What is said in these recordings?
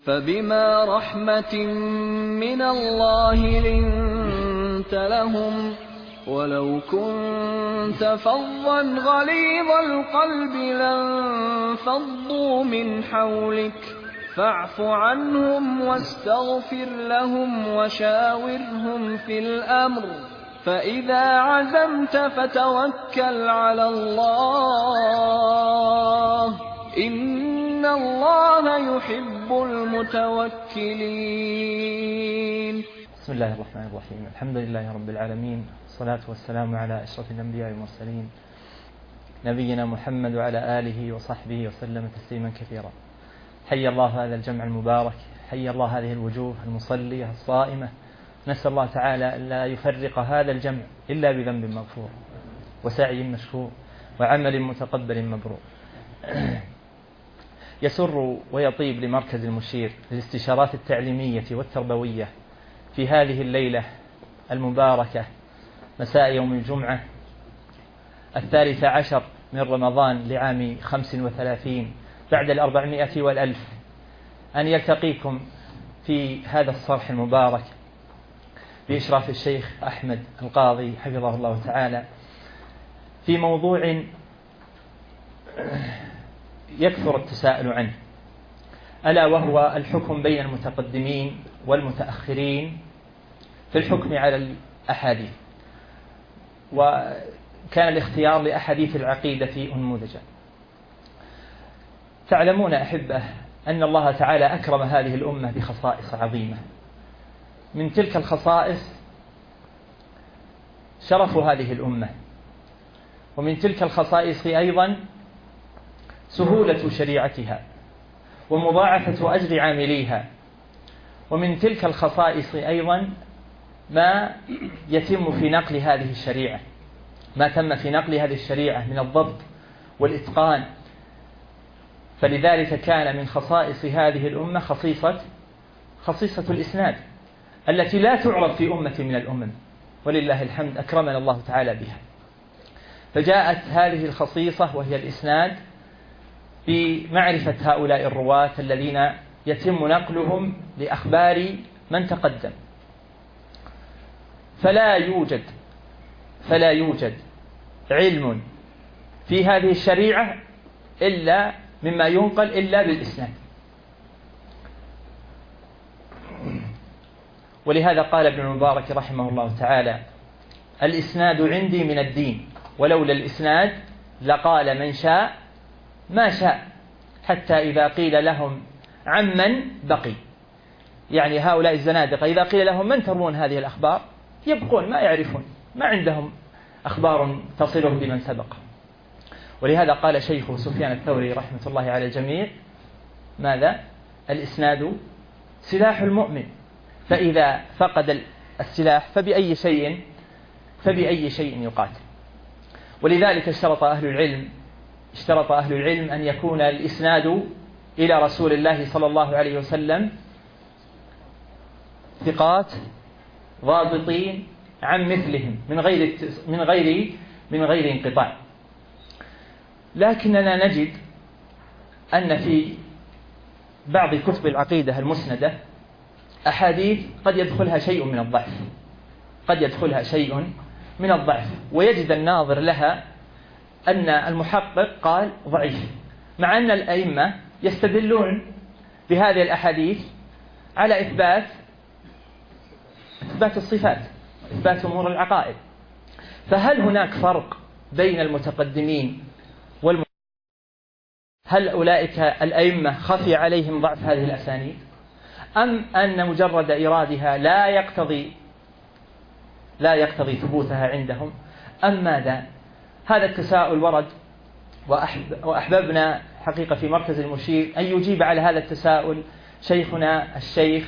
فبما رحمة من الله لنت لهم، ولو كنت فظا غليظ القلب لانفضوا من حولك، فاعف عنهم واستغفر لهم وشاورهم في الأمر، فإذا عزمت فتوكل على الله، إن الله يحب المتوكلين. بسم الله الرحمن الرحيم. الحمد لله رب العالمين، والصلاة والسلام على أشرف الأنبياء والمرسلين، نبينا محمد وعلى آله وصحبه وسلم تسليما كثيرا. حي الله هذا الجمع المبارك، حي الله هذه الوجوه المصلية الصائمة. نسأل الله تعالى ألا يفرق هذا الجمع إلا بذنب مغفور وسعي مشكور وعمل متقبل مبرور. يسر ويطيب لمركز المشير للاستشارات التعليمية والتربوية في هذه الليلة المباركة مساء يوم الجمعة 13 من رمضان لعام 35 بعد 400 والألف أن يلتقيكم في هذا الصرح المبارك بإشراف الشيخ أحمد القاضي حفظه الله تعالى في موضوع يكثر التساؤل عنه، ألا وهو الحكم بين المتقدمين والمتأخرين في الحكم على الأحاديث. وكان الاختيار لأحاديث العقيدة أنموذجا. تعلمون أحبة أن الله تعالى أكرم هذه الأمة بخصائص عظيمة، من تلك الخصائص شرف هذه الأمة، ومن تلك الخصائص أيضا سهولة شريعتها ومضاعفة أجر عامليها، ومن تلك الخصائص أيضا ما يتم في نقل هذه الشريعة، ما تم في نقل هذه الشريعة من الضبط والإتقان. فلذلك كان من خصائص هذه الأمة خصيصة الإسناد التي لا تعرف في أمة من الأمم، ولله الحمد أكرمنا الله تعالى بها. فجاءت هذه الخصيصة وهي الإسناد بمعرفة هؤلاء الرواة الذين يتم نقلهم لأخبار من تقدم. فلا يوجد علم في هذه الشريعة إلا مما ينقل إلا بالإسناد. ولهذا قال ابن المبارك رحمه الله تعالى: الإسناد عندي من الدين، ولولا الإسناد لقال من شاء ما شاء، حتى إذا قيل لهم عمن بقي. يعني هؤلاء الزنادقة إذا قيل لهم من تروون هذه الأخبار يبقون، ما يعرفون، ما عندهم أخبار تصلهم بمن سبق. ولهذا قال شيخ سفيان الثوري رحمة الله على الجميع: ماذا؟ الإسناد سلاح المؤمن، فإذا فقد السلاح فبأي شيء يقاتل. ولذلك اشترط أهل العلم أن يكون الإسناد إلى رسول الله صلى الله عليه وسلم ثقات ضابطين عن مثلهم من غير انقطاع. لكننا نجد أن في بعض كتب العقيدة المسندة أحاديث قد يدخلها شيء من الضعف، ويجد الناظر لها أن المحقق قال ضعيف، مع أن الأئمة يستدلون بهذه الأحاديث على إثبات الصفات، إثبات أمور العقائد. فهل هناك فرق بين المتقدمين هل أولئك الأئمة خفي عليهم ضعف هذه الأسانيد، أم أن مجرد إيرادها لا يقتضي ثبوتها عندهم، أم ماذا؟ هذا التساؤل ورد، وأحببنا حقيقة في مركز المشير أن يجيب على هذا التساؤل شيخنا الشيخ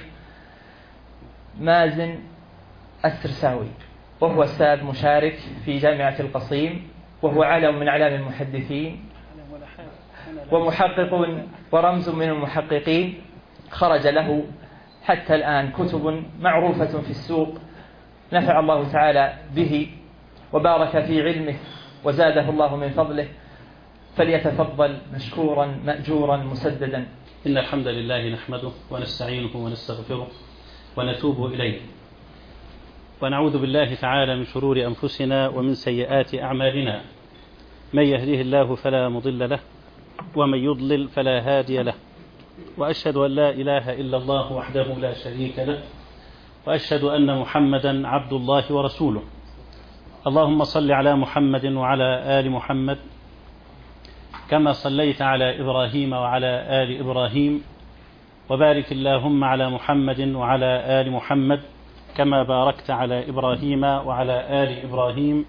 مازن السرساوي، وهو أستاذ مشارك في جامعة القصيم، وهو علم من أعلام المحدثين ومحقق ورمز من المحققين. خرج له حتى الآن كتب معروفة في السوق، نفع الله تعالى به وبارك في علمه وزاده الله من فضله. فليتفضل مشكورا مأجورا مسددا. إن الحمد لله نحمده ونستعينه ونستغفره ونتوب إليه، ونعوذ بالله تعالى من شرور أنفسنا ومن سيئات أعمالنا. من يهده الله فلا مضل له ومن يضلل فلا هادي له، وأشهد أن لا إله إلا الله وحده لا شريك له، وأشهد أن محمدا عبد الله ورسوله. اللهم صل على محمد وعلى آل محمد كما صليت على إبراهيم وعلى آل إبراهيم، وبارك اللهم على محمد وعلى آل محمد كما باركت على إبراهيم وعلى آل إبراهيم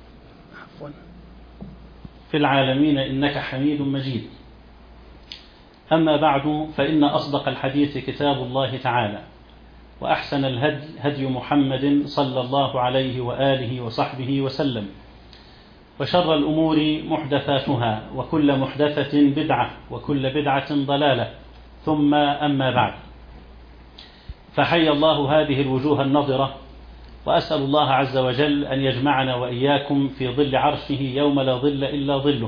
في العالمين إنك حميد مجيد. أما بعد، فإن أصدق الحديث كتاب الله تعالى، وأحسن الهدي هدي محمد صلى الله عليه وآله وصحبه وسلم، وشر الأمور محدثاتها، وكل محدثة بدعة، وكل بدعة ضلالة، ثم أما بعد. فحي الله هذه الوجوه النضرة، وأسأل الله عز وجل أن يجمعنا وإياكم في ظل عرشه يوم لا ظل إلا ظله.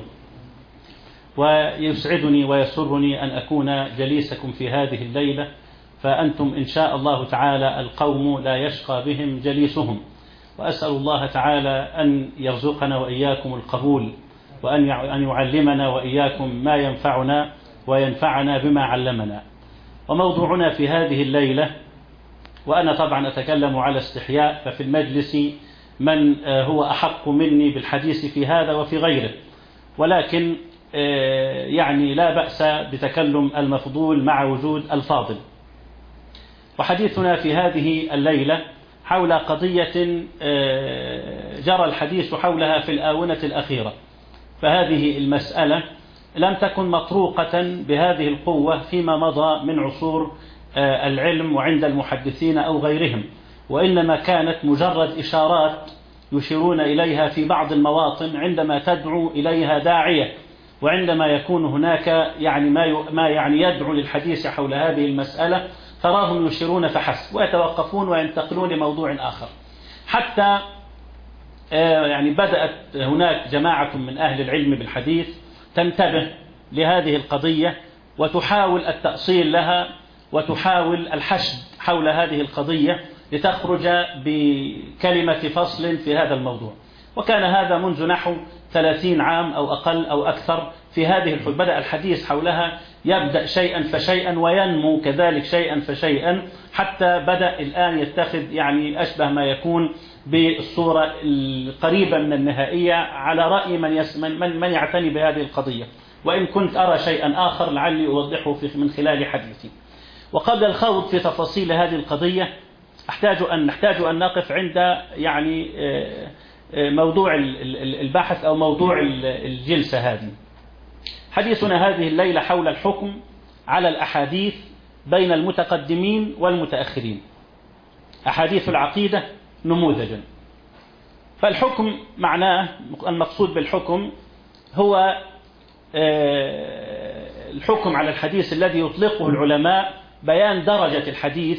ويسعدني ويسرني أن أكون جليسكم في هذه الليلة، فأنتم إن شاء الله تعالى القوم لا يشقى بهم جليسهم. وأسأل الله تعالى أن يرزقنا وإياكم القبول، وأن يعلمنا وإياكم ما ينفعنا وينفعنا بما علمنا. وموضوعنا في هذه الليلة، وأنا طبعا أتكلم على استحياء، ففي المجلس من هو أحق مني بالحديث في هذا وفي غيره، ولكن يعني لا بأس بتكلم المفضول مع وجود الفاضل. وحديثنا في هذه الليلة حول قضية جرى الحديث حولها في الآونة الأخيرة، فهذه المسألة لم تكن مطروقة بهذه القوة فيما مضى من عصور العلم وعند المحدثين أو غيرهم، وإنما كانت مجرد إشارات يشيرون إليها في بعض المواطن عندما تدعو إليها داعية، وعندما يكون هناك يعني ما يعني يدعو للحديث حول هذه المسألة تراهم يشيرون فحسب، ويتوقفون وينتقلون لموضوع آخر، حتى يعني بدأت هناك جماعة من أهل العلم بالحديث تنتبه لهذه القضية وتحاول التأصيل لها وتحاول الحشد حول هذه القضية لتخرج بكلمة فصل في هذا الموضوع. وكان هذا منذ نحو 30 عام أو أقل أو أكثر في هذه الحدود، بدأ الحديث حولها يبدأ شيئا فشيئا وينمو كذلك شيئا فشيئا، حتى بدأ الآن يتخذ يعني أشبه ما يكون بالصورة القريبة من النهائية على رأي من يعتني بهذه القضية، وإن كنت أرى شيئا آخر لعلي أوضحه من خلال حديثي. وقبل الخوض في تفاصيل هذه القضية نحتاج أن نقف عند يعني موضوع البحث أو موضوع الجلسة هذه. حديثنا هذه الليلة حول الحكم على الأحاديث بين المتقدمين والمتأخرين، أحاديث العقيدة نموذجا. فالحكم معناه، المقصود بالحكم هو الحكم على الحديث الذي يطلقه العلماء بيان درجة الحديث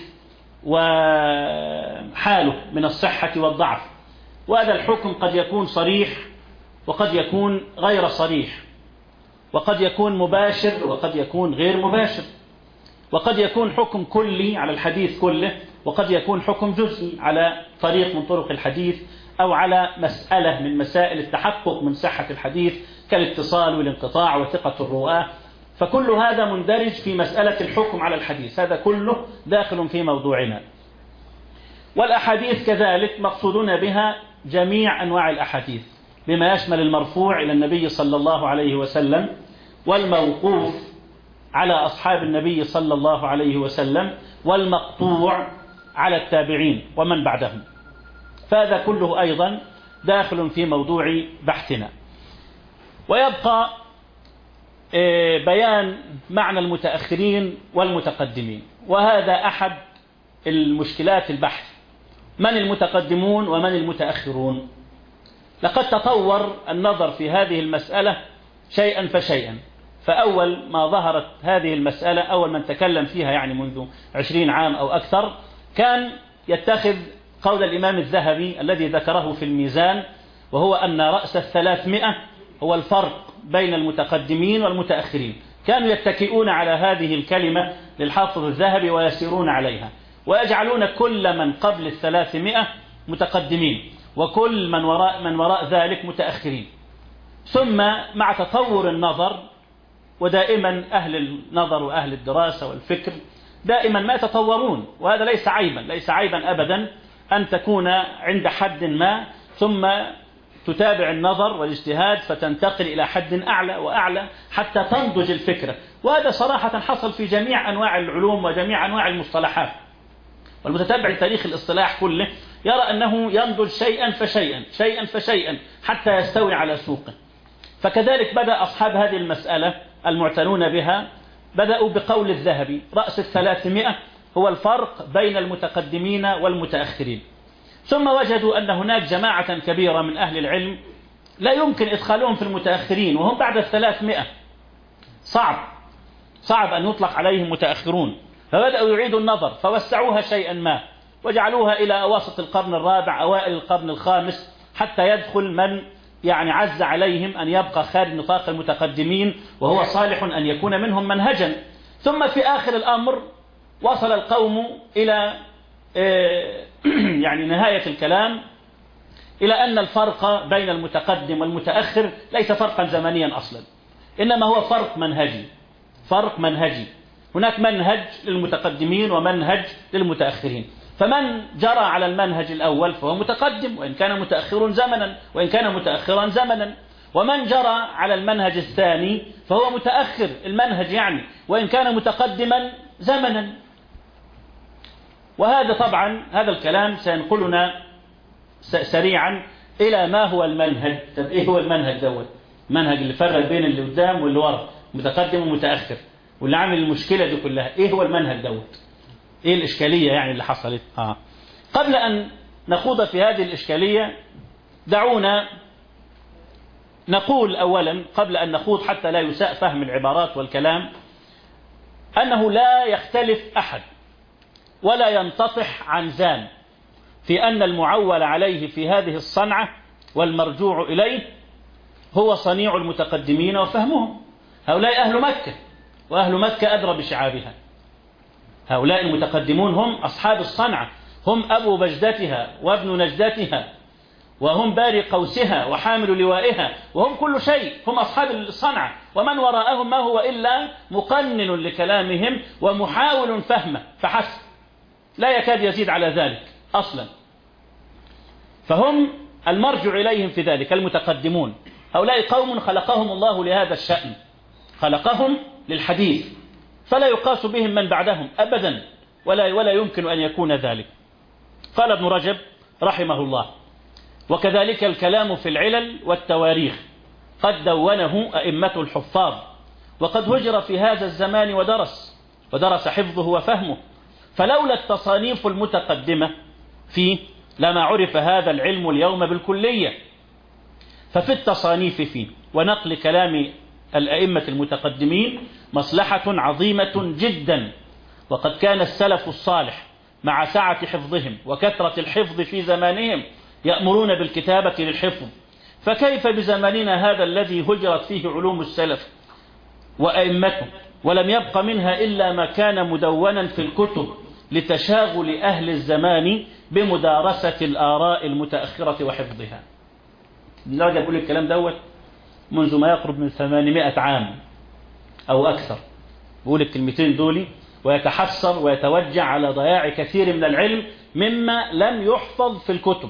وحاله من الصحة والضعف. وهذا الحكم قد يكون صريح وقد يكون غير صريح، وقد يكون مباشر وقد يكون غير مباشر، وقد يكون حكم كلي على الحديث كله، وقد يكون حكم جزئي على طريق من طرق الحديث أو على مسألة من مسائل التحقق من صحة الحديث كالاتصال والانقطاع وثقة الرواة. فكل هذا مندرج في مسألة الحكم على الحديث، هذا كله داخل في موضوعنا. والأحاديث كذلك مقصودنا بها جميع أنواع الأحاديث، بما يشمل المرفوع إلى النبي صلى الله عليه وسلم، والموقوف على أصحاب النبي صلى الله عليه وسلم، والمقطوع على التابعين ومن بعدهم. فهذا كله أيضا داخل في موضوع بحثنا. ويبقى بيان معنى المتأخرين والمتقدمين، وهذا أحد المشكلات البحث: من المتقدمون ومن المتأخرون؟ لقد تطور النظر في هذه المسألة شيئا فشيئا. فأول ما ظهرت هذه المسألة، أول من تكلم فيها يعني منذ 20 عام أو أكثر، كان يتخذ قول الإمام الذهبي الذي ذكره في الميزان، وهو أن رأس 300 هو الفرق بين المتقدمين والمتأخرين، كانوا يتكئون على هذه الكلمة للحافظ الذهبي ويسيرون عليها، ويجعلون كل من قبل 300 متقدمين وكل من وراء ذلك متأخرين. ثم مع تطور النظر، ودائما أهل النظر وأهل الدراسة والفكر دائما ما يتطورون، وهذا ليس عيبا أبدا أن تكون عند حد ما ثم تتابع النظر والاجتهاد فتنتقل إلى حد أعلى وأعلى حتى تنضج الفكرة. وهذا صراحة حصل في جميع أنواع العلوم وجميع أنواع المصطلحات، والمتتبع لتاريخ الاصطلاح كله يرى أنه ينضج شيئا فشيئا حتى يستوي على سوقه. فكذلك بدأ أصحاب هذه المسألة المعتنون بها بدأوا بقول الذهبي: رأس 300 هو الفرق بين المتقدمين والمتأخرين. ثم وجدوا أن هناك جماعة كبيرة من أهل العلم لا يمكن إدخالهم في المتأخرين، وهم بعد 300 صعب أن يطلق عليهم متأخرون. فبدأوا يعيدوا النظر فوسعوها شيئا ما وجعلوها إلى وسط القرن الرابع أوائل القرن الخامس، حتى يدخل من عز عليهم أن يبقى خارج نطاق المتقدمين وهو صالح أن يكون منهم منهجا. ثم في آخر الأمر وصل القوم إلى نهاية الكلام إلى أن الفرق بين المتقدم والمتأخر ليس فرقا زمنيا أصلا، إنما هو فرق منهجي. هناك منهج للمتقدمين ومنهج للمتأخرين، فمن جرى على المنهج الأول فهو متقدم وإن كان متأخرا زمنا، ومن جرى على المنهج الثاني فهو متأخر المنهج وإن كان متقدما زمنا. وهذا طبعا هذا الكلام سينقلنا سريعا إلى ما هو المنهج. طب إيه هو المنهج دوت؟ المنهج اللي فرق بين اللي قدام واللي ورا، متقدم ومتأخر، واللي عامل المشكلة دي كلها، إيه هو المنهج دوت؟ إيه الإشكالية اللي حصلت؟ قبل أن نخوض في هذه الإشكالية دعونا نقول أولا، قبل أن نخوض حتى لا يساء فهم العبارات والكلام، أنه لا يختلف أحد ولا ينتطح عن زان في أن المعول عليه في هذه الصنعة والمرجوع إليه هو صنيع المتقدمين وفهمهم. هؤلاء أهل مكة، وأهل مكة أدرى بشعابها. هؤلاء المتقدمون هم أصحاب الصنعة، هم أبو بجدتها وابن نجدتها، وهم باري قوسها وحامل لوائها، وهم كل شيء، هم أصحاب الصنعة، ومن وراءهم ما هو إلا مقنن لكلامهم ومحاول فهمه فحسب، لا يكاد يزيد على ذلك أصلا. فهم المرجع إليهم في ذلك المتقدمون. هؤلاء قوم خلقهم الله لهذا الشأن، خلقهم للحديث، فلا يقاس بهم من بعدهم أبدا، ولا يمكن أن يكون ذلك. قال ابن رجب رحمه الله: وكذلك الكلام في العلل والتواريخ قد دونه أئمة الحفاظ، وقد هجر في هذا الزمان ودرس حفظه وفهمه، فلولا التصانيف المتقدمة فيه لما عرف هذا العلم اليوم بالكلية. ففي التصانيف فيه ونقل كلام الأئمة المتقدمين مصلحة عظيمة جدا، وقد كان السلف الصالح مع سعة حفظهم وكثرة الحفظ في زمانهم يأمرون بالكتابة للحفظ، فكيف بزماننا هذا الذي هجرت فيه علوم السلف وأئمته ولم يبق منها إلا ما كان مدونا في الكتب لتشاغل أهل الزمان بمدارسة الآراء المتأخرة وحفظها. لا يقول الكلام دوت منذ ما يقرب من 800 عام أو أكثر، يقول الكلمتين دولي ويتحسر ويتوجع على ضياع كثير من العلم مما لم يحفظ في الكتب.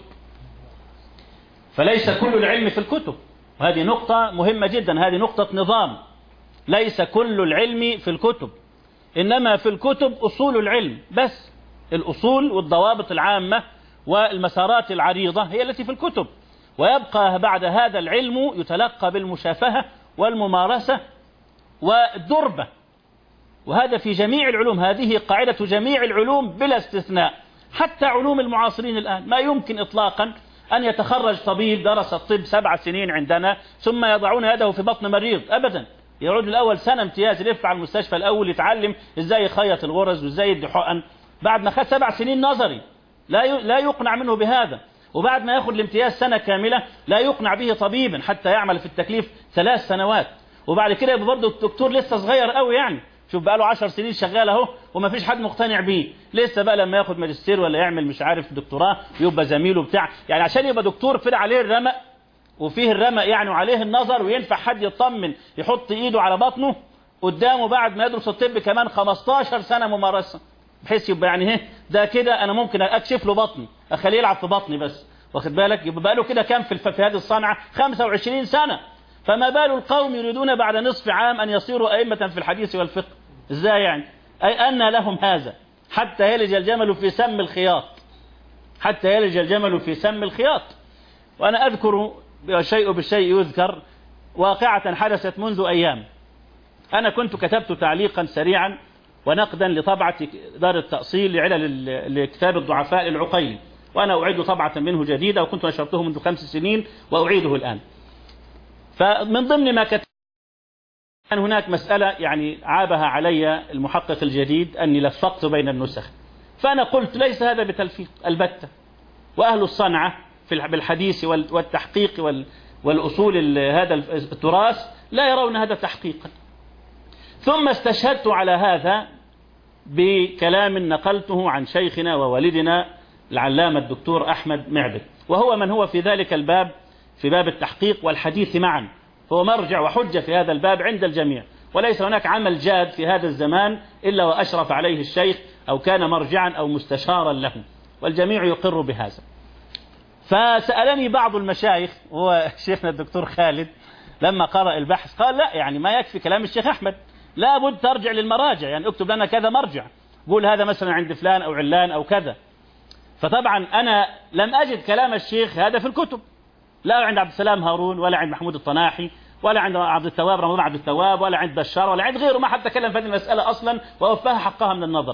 فليس كل العلم في الكتب، وهذه نقطة مهمة جدا، هذه نقطة نظام. ليس كل العلم في الكتب، إنما في الكتب أصول العلم بس، الأصول والضوابط العامة والمسارات العريضة هي التي في الكتب، ويبقى بعد هذا العلم يتلقى بالمشافهة والممارسة والدربة. وهذا في جميع العلوم، هذه قاعدة جميع العلوم بلا استثناء، حتى علوم المعاصرين الآن. ما يمكن إطلاقا أن يتخرج طبيب درس الطب 7 سنين عندنا ثم يضعون يده في بطن مريض أبدا، يعود الأول سنة امتياز يلف على المستشفى الأول يتعلم إزاي يخيط الغرز وإزاي يدي حقن، بعد ما خد 7 سنين نظري لا يقنع منه بهذا. وبعد ما ياخد الامتياز سنة كاملة لا يقنع به طبيبا حتى يعمل في التكليف 3 سنوات، وبعد كده يبقى برضه الدكتور لسه صغير قوي يعني، شوف بقى له 10 سنين شغال اهو وما فيش حد مقتنع بيه، لسه بقى لما ياخد ماجستير ولا يعمل مش عارف دكتوراه يبقى زميله بتاع، يعني عشان يبقى دكتور في عليه الرمق وفيه الرمق يعني وعليه النظر وينفع حد يطمن يحط ايده على بطنه قدامه بعد ما يدرس الطب كمان 15 سنة ممارسة، بحيث يبقى يعني ده كده انا ممكن اكشف له بطني اخليه يلعب في بطني بس، واخد بالك؟ يبقى بقى له كده كام في هذه الصنعة 25 سنة، فما بال القوم يريدون بعد نصف عام ان يصيروا ائمة في الحديث والفقه؟ ازاي يعني؟ اي ان لهم هذا حتى يلج الجمل في سم الخياط، حتى يلج الجمل في سم الخياط. وانا اذكر الشيء بالشيء يذكر واقعة حدثت منذ ايام. انا كنت كتبت تعليقا سريعا ونقدا لطبعة دار التأصيل لعلل لكتاب الضعفاء للعقيلي، وأنا أعيد طبعة منه جديدة وكنت نشرته منذ 5 سنين وأعيده الآن. فمن ضمن ما كتب كان هناك مسألة يعني عابها علي المحقق الجديد أني لفقت بين النسخ، فأنا قلت ليس هذا بتلفيق البتة، وأهل الصنعة بالحديث والتحقيق والأصول هذا التراث لا يرون هذا تحقيقا. ثم استشهدت على هذا بكلام نقلته عن شيخنا ووالدنا العلامة الدكتور أحمد معبد، وهو من هو في ذلك الباب في باب التحقيق والحديث معا، هو مرجع وحجة في هذا الباب عند الجميع، وليس هناك عمل جاد في هذا الزمان إلا وأشرف عليه الشيخ أو كان مرجعا أو مستشارا له، والجميع يقر بهذا. فسألني بعض المشايخ وهو شيخنا الدكتور خالد لما قرأ البحث قال لا يعني ما يكفي كلام الشيخ أحمد، لا بد ترجع للمراجع، يعني اكتب لنا كذا مرجع، قول هذا مثلا عند فلان أو علان أو كذا. فطبعا أنا لم أجد كلام الشيخ هذا في الكتب، لا عند عبد السلام هارون ولا عند محمود الطناحي ولا عند عبد التواب رمضان عبد التواب ولا عند بشار ولا عند غيره، ما حد تكلم في هذه المسألة أصلا ووفاها حقها من النظر.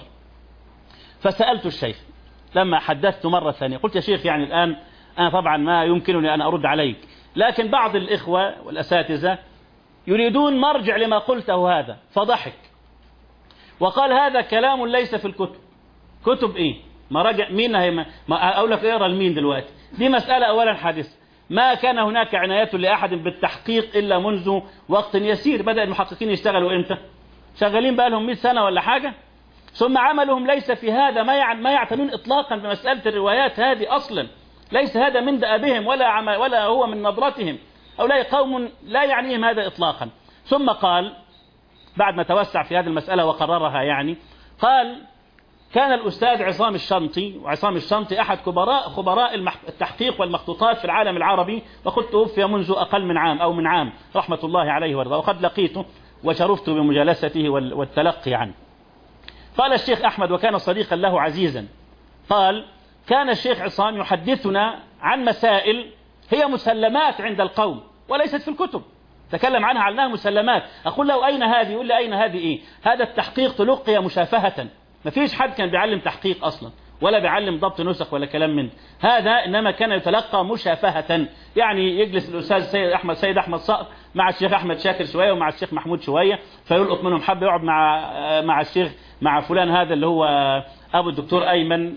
فسألت الشيخ لما حدثت مرة ثانية قلت يا شيخ يعني الآن أنا طبعا ما يمكنني أن أرد عليك، لكن بعض الإخوة والأساتذة يريدون مرجع لما قلته هذا، فضحك وقال هذا كلام ليس في الكتب. كتب إيه؟ مراجع مين؟ هي ما أقول لك اقرا لمين دلوقتي؟ دي مسألة أولا حادثة، ما كان هناك عناية لأحد بالتحقيق إلا منذ وقت يسير. بدأ المحققين يشتغلوا إمتى؟ شغالين بقى لهم 100 سنة ولا حاجة، ثم عملهم ليس في هذا، ما يعتنون إطلاقا بمسألة الروايات هذه أصلا، ليس هذا من دأبهم ولا هو من نظرتهم، هؤلاء قوم لا يعنيهم هذا إطلاقا. ثم قال بعد ما توسع في هذه المسألة وقررها يعني، قال كان الأستاذ عصام الشنطي، وعصام الشنطي أحد خبراء التحقيق والمخطوطات في العالم العربي، وقد توفي منذ أقل من عام أو من عام رحمة الله عليه وارضاه، وقد لقيته وشرفت بمجالسته والتلقي عنه. قال الشيخ أحمد وكان صديقا له عزيزا، قال كان الشيخ عصام يحدثنا عن مسائل هي مسلمات عند القوم وليست في الكتب، تكلم عنها على انها مسلمات. أقول له أين هذه؟ يقول لي أين هذه إيه؟ هذا التحقيق تلقي مشافهة، ما فيش حد كان بيعلم تحقيق أصلا ولا بيعلم ضبط نسخ ولا كلام من هذا، إنما كان يتلقى مشافهة، يعني يجلس الأستاذ سيد أحمد صقر مع الشيخ أحمد شاكر شوية ومع الشيخ محمود شوية، فيلقط منهم حب، يقعد مع الشيخ مع فلان هذا اللي هو أبو الدكتور أيمن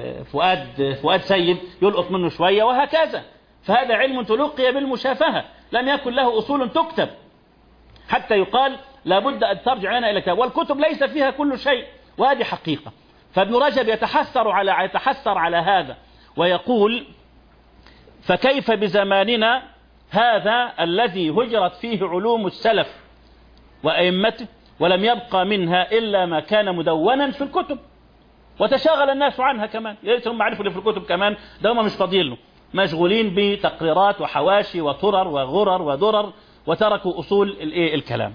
فؤاد سيد، يلقط منه شوية، وهكذا. فهذا علم تلقي بالمشافهة، لم يكن له أصول تكتب حتى يقال لابد أن ترجع لنا إلى كتاب، والكتب ليس فيها كل شيء، وهذه حقيقة. فابن رجب يتحسر على هذا ويقول فكيف بزماننا هذا الذي هجرت فيه علوم السلف وأئمته ولم يبقى منها إلا ما كان مدونا في الكتب، وتشاغل الناس عنها كمان، يا ريت هم عرفوا اللي في الكتب كمان، ده هم مش فاضيين له، مشغولين بتقريرات وحواشي وطرر وغرر ودرر، وتركوا أصول الكلام.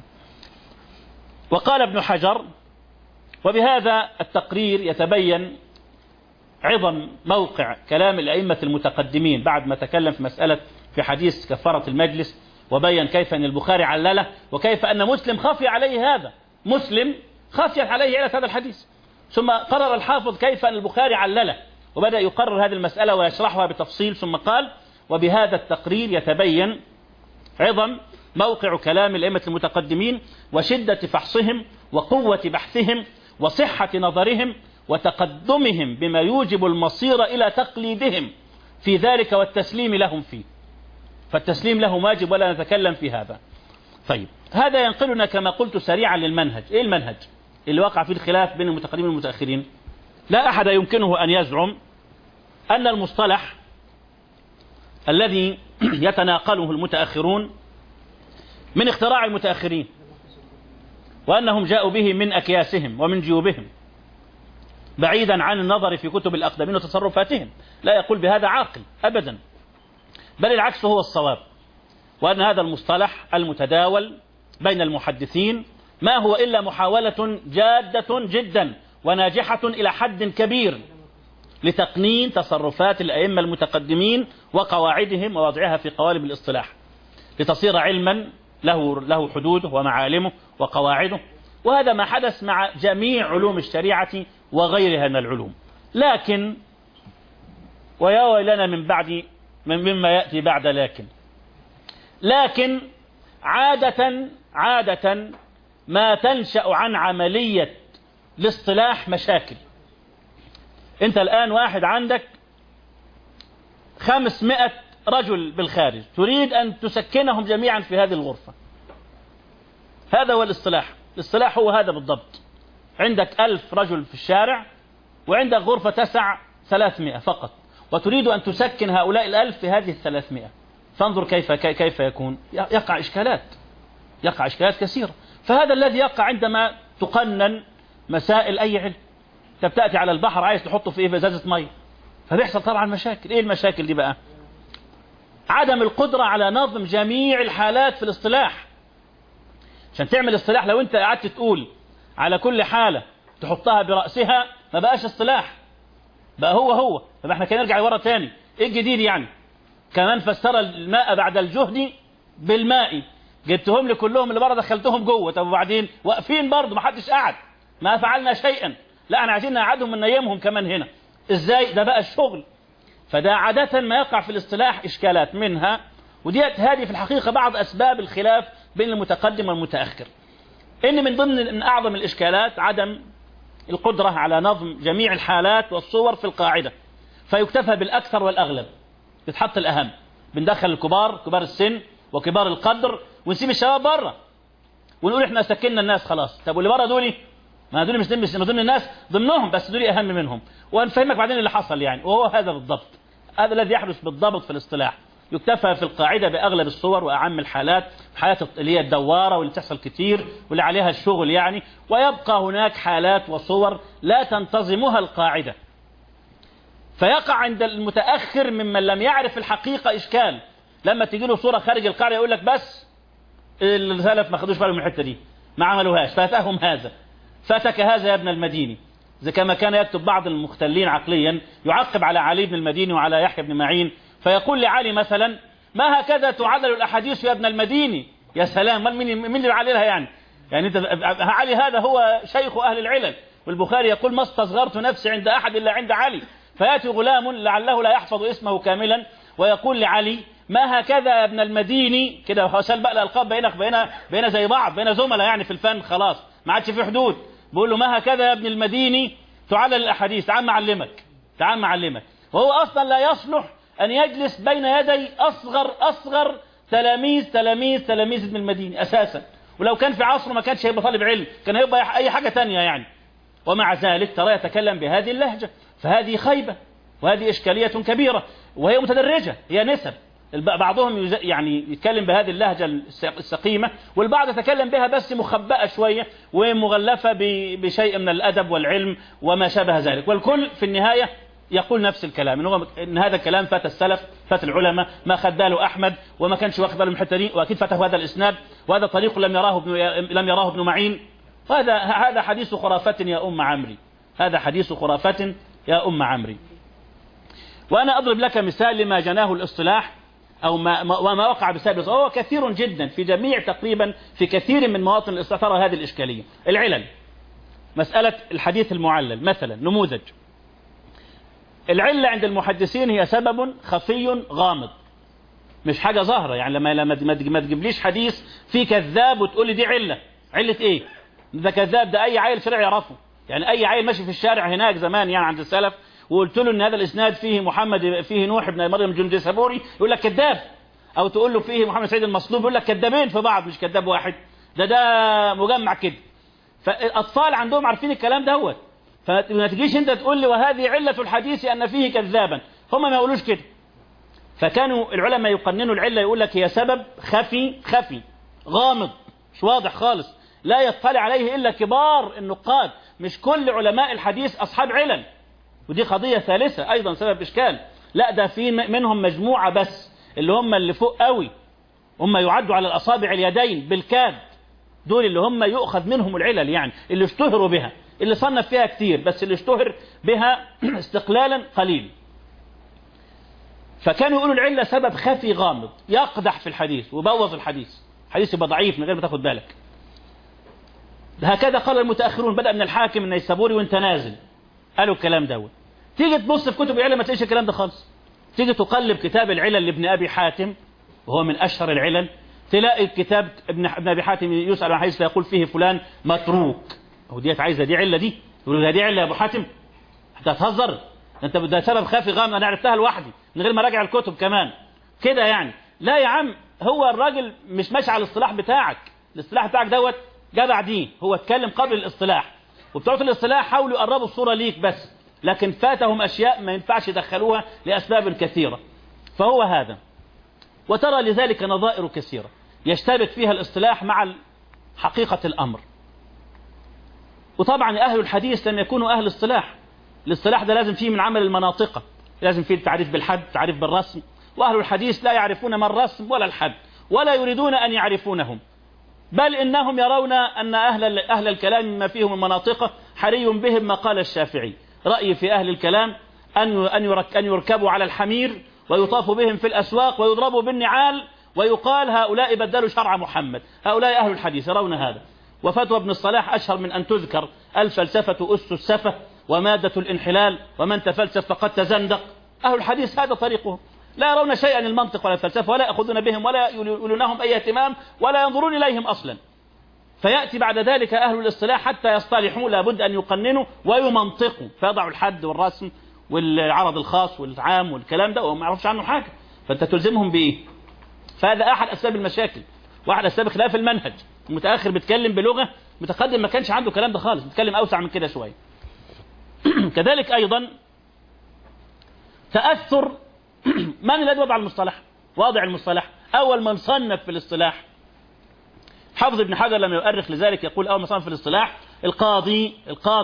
وقال ابن حجر وبهذا التقرير يتبين عظم موقع كلام الأئمة المتقدمين بعد ما تكلم في مسألة في حديث كفارة المجلس، وبين كيف أن البخاري علله، وكيف أن مسلم خفي عليه هذا، مسلم خفيت عليه علة هذا الحديث. ثم قرر الحافظ كيف أن البخاري علله، وبدأ يقرر هذه المسألة ويشرحها بتفصيل، ثم قال وبهذا التقرير يتبين عظم موقع كلام الأئمة المتقدمين وشدة فحصهم وقوة بحثهم وصحة نظرهم وتقدمهم بما يوجب المصير إلى تقليدهم، في ذلك والتسليم لهم فيه، فالتسليم لهم واجب ولا نتكلم في هذا. طيب، هذا ينقلنا كما قلت سريعا للمنهج. إيه المنهج اللي وقع فيه الخلاف بين المتقدمين والمتأخرين؟ لا أحد يمكنه أن يزعم أن المصطلح الذي يتناقله المتأخرون من اختراع المتأخرين، وأنهم جاءوا به من أكياسهم ومن جيوبهم بعيدا عن النظر في كتب الأقدمين وتصرفاتهم. لا يقول بهذا عاقل أبدا، بل العكس هو الصواب، وأن هذا المصطلح المتداول بين المحدثين ما هو إلا محاولة جادة جدا وناجحة إلى حد كبير لتقنين تصرفات الأئمة المتقدمين وقواعدهم ووضعها في قوالب الاصطلاح، لتصير علما له حدوده ومعالمه وقواعده. وهذا ما حدث مع جميع علوم الشريعة وغيرها من العلوم. لكن ويا ويلنا مما يأتي بعد لكن عادة ما تنشأ عن عملية الاصطلاح مشاكل. انت الآن واحد عندك 500 رجل بالخارج، تريد أن تسكنهم جميعا في هذه الغرفة. هذا هو الاصطلاح هو هذا بالضبط. عندك 1000 رجل في الشارع، وعندك غرفة تسع 300 فقط، وتريد أن تسكن هؤلاء 1000 في هذه 300. فانظر كيف يكون. يقع إشكالات كثيرة. فهذا الذي يقع عندما تقنن مسائل أي علم. تأتي على البحر عايز تحطه في إزازة مية، فبيحصل طبعا مشاكل. إيه المشاكل دي بقى؟ عدم القدرة على نظم جميع الحالات في الاصطلاح. عشان تعمل اصطلاح لو انت قعدت تقول على كل حالة تحطها برأسها ما بقاش اصطلاح، بقى هو. طب احنا كان نرجع لورا تاني. ايه الجديد يعني؟ كمان فسر الماء بعد الجهد بالماء، جبتهم لي كلهم اللي بره دخلتهم جوه. طب وبعدين واقفين برضه ما حدش قعد، ما فعلنا شيئا. لا احنا عايزين نقعدهم وننيمهم كمان هنا. ازاي ده بقى الشغل؟ فده عادة ما يقع في الاصطلاح إشكالات منها، هذه في الحقيقة بعض أسباب الخلاف بين المتقدم والمتأخر. إن من ضمن أعظم الإشكالات عدم القدرة على نظم جميع الحالات والصور في القاعدة، فيكتفى بالأكثر والأغلب، يتحط الأهم. بندخل الكبار، كبار السن وكبار القدر، ونسيب الشباب بره ونقول إحنا سكننا الناس خلاص. طب واللي بره دولي؟ ما دول مش ضمن الناس، ضمنهم بس دول أهم منهم. ونفهمك بعدين اللي حصل يعني. وهو هذا بالضبط، هذا الذي يحدث بالضبط في الاصطلاح. يكتفى في القاعدة بأغلب الصور وأعم الحالات، حالات اللي هي الدوارة واللي بتحصل كتير واللي عليها الشغل يعني، ويبقى هناك حالات وصور لا تنتظمها القاعدة. فيقع عند المتأخر ممن لم يعرف الحقيقة إشكال. لما تيجي له صورة خارج القاعدة يقول لك بس السلف ما خدوش بالهم من الحتة دي، ما عملوهاش، فاتهم هذا، فاتك هذا يا ابن المديني. زي كما كان يكتب بعض المختلين عقليا، يعقب على علي بن المديني وعلى يحيى بن معين، فيقول لعلي مثلا: ما هكذا تعلل الأحاديث يا ابن المديني. يا سلام، مين اللي يعللها يعني انت علي هذا هو شيخ أهل العلل. والبخاري يقول: ما استصغرت نفسي عند أحد إلا عند علي. فيأتي غلام لعله لا يحفظ اسمه كاملا ويقول لعلي: ما هكذا يا ابن المديني. كده حسال بقى الألقاب بين زي بعض، بين زملاء يعني في الفن، خلاص ما عادش في حدود. بقول له: ما هكذا يا ابن المديني تعلل الأحاديث، تعال معلمك. وهو أصلا لا يصلح أن يجلس بين يدي أصغر تلاميذ ابن المديني أساسا. ولو كان في عصره ما كانش هيبقى طالب علم، كان هيبقى أي حاجة تانية يعني. ومع ذلك ترى يتكلم بهذه اللهجة. فهذه خيبة وهذه إشكالية كبيرة، وهي متدرجة، هي نسب. بعضهم يعني يتكلم بهذه اللهجة السقيمة، والبعض يتكلم بها بس مخبأة شوية ومغلفة بشيء من الأدب والعلم وما شابه ذلك. والكل في النهاية يقول نفس الكلام، إن هذا الكلام فات السلف، فات العلماء، ما خد باله أحمد وما كانش واخد باله المحترين، وأكيد فاته هذا الإسناد، وهذا طريق لم يراه ابن معين. هذا حديث خرافة يا أم عمري، هذا حديث خرافة يا أم عمري. وأنا أضرب لك مثال لما جناه الاصطلاح أو وما وقع بسبب الاصطلاح. هو كثير جدا في جميع تقريبا في كثير من مواطن الاصطلاح ترى هذه الإشكالية. العلل، مسألة الحديث المعلل مثلا، نموذج. العلة عند المحدثين هي سبب خفي غامض، مش حاجة ظاهرة. يعني لما تجيبليش حديث فيه كذاب وتقول لي دي علة إيه؟ ده كذاب، ده أي عيل شرع يعرفه. يعني أي عيل ماشي في الشارع هناك زمان يعني عند السلف وقلت له ان هذا الاسناد فيه محمد فيه نوح بن مريم الجندسبوري، يقول لك كذاب. او تقول له فيه محمد سعيد المصلوب، يقول لك كذابين في بعض مش كذاب واحد، ده مجمع كده. فالاطفال عندهم عارفين الكلام دوت، فما تجيش انت تقول لي وهذه علة الحديث ان فيه كذابا، هم ما يقولوش كده. فكانوا العلماء يقننوا العلة، يقول لك هي سبب خفي غامض مش واضح خالص، لا يطلع عليه إلا كبار النقاد، مش كل علماء الحديث أصحاب علل. ودي قضية ثالثة أيضا سبب إشكال. لا ده في منهم مجموعة بس اللي فوق قوي، هم يعدوا على الأصابع اليدين بالكاد، دول اللي هم يؤخذ منهم العلل، يعني اللي اشتهروا بها، اللي صنف فيها كتير بس اللي اشتهر بها استقلالا قليل. فكانوا يقولوا العلة سبب خفي غامض يقدح في الحديث وبوظ الحديث يبقى ضعيف من غير ما تاخد بالك. هكذا قال المتأخرون، بدأ من الحاكم النيسابوري وانت نازل قالوا الكلام دوت. تيجي تبص في كتب العلل ما تلاقيش الكلام ده خالص. تيجي تقلب كتاب العلل لابن أبي حاتم وهو من أشهر العلل، تلاقي الكتاب ابن أبي حاتم يسأل عن حديث يقول فيه فلان متروك. هو ديت عايزة دي علة دي؟ يقول دي علة يا أبو حاتم؟ أنت هتهزر؟ انت ده سبب خافي غامض انا عرفتها لوحدي من غير ما راجع الكتب كمان كده يعني. لا يا عم، هو الراجل مش ماشي على الاصطلاح بتاعك، الاصطلاح بتاعك دوت جه بعدين، هو اتكلم قبل الاصطلاح، وبتوع الاصطلاح حاولوا يقربوا الصوره ليك بس، لكن فاتهم اشياء ما ينفعش يدخلوها لاسباب كثيره. فهو هذا. وترى لذلك نظائر كثيره يشتبك فيها الاصطلاح مع حقيقه الامر. وطبعا اهل الحديث لم يكونوا اهل اصطلاح، الاصطلاح ده لازم فيه من عمل المناطق، لازم فيه التعريف بالحد، تعريف بالرسم، واهل الحديث لا يعرفون ما الرسم ولا الحد ولا يريدون ان يعرفونهم، بل انهم يرون ان اهل الكلام ما فيهم المناطق حري بهم ما قال الشافعي، رايي في اهل الكلام ان يركبوا على الحمير ويطاف بهم في الاسواق ويضربوا بالنعال ويقال هؤلاء بدلوا شرع محمد، هؤلاء اهل الحديث يرون هذا. وفتوى ابن الصلاح اشهر من ان تذكر: الفلسفه اس السفه ومادة الانحلال، ومن تفلسف فقد تزندق. أهل الحديث هذا طريقهم، لا يرون شيئا المنطق ولا الفلسفة، ولا يأخذون بهم ولا يولونهم أي اهتمام ولا ينظرون إليهم أصلا. فيأتي بعد ذلك أهل الاصطلاح حتى يصطلحوا لابد أن يقننوا ويمنطقوا، فيضعوا الحد والرسم والعرض الخاص والعام والكلام ده وهم ما يعرفش عنه حاجة، فأنت تلزمهم بإيه؟ فهذا أحد أسباب المشاكل واحد أسباب خلاف المنهج. المتأخر بيتكلم بلغة، متقدم ما كانش عنده الكلام ده خالص، بيتكلم أوسع من كده شوية. كذلك أيضا تأثر من الذي وضع المصطلح؟ واضع المصطلح أول من صنف في الاصطلاح حافظ ابن حجر لما يؤرخ لذلك يقول أول من صنف في الاصطلاح القاضي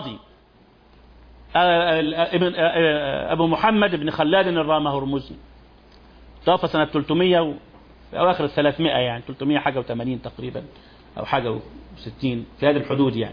أبو محمد بن خلاد الرامهرمزي، توفى سنة 300 في أواخر 300 يعني 300 حاجة و80 تقريبا أو حاجة و60 في هذه الحدود يعني.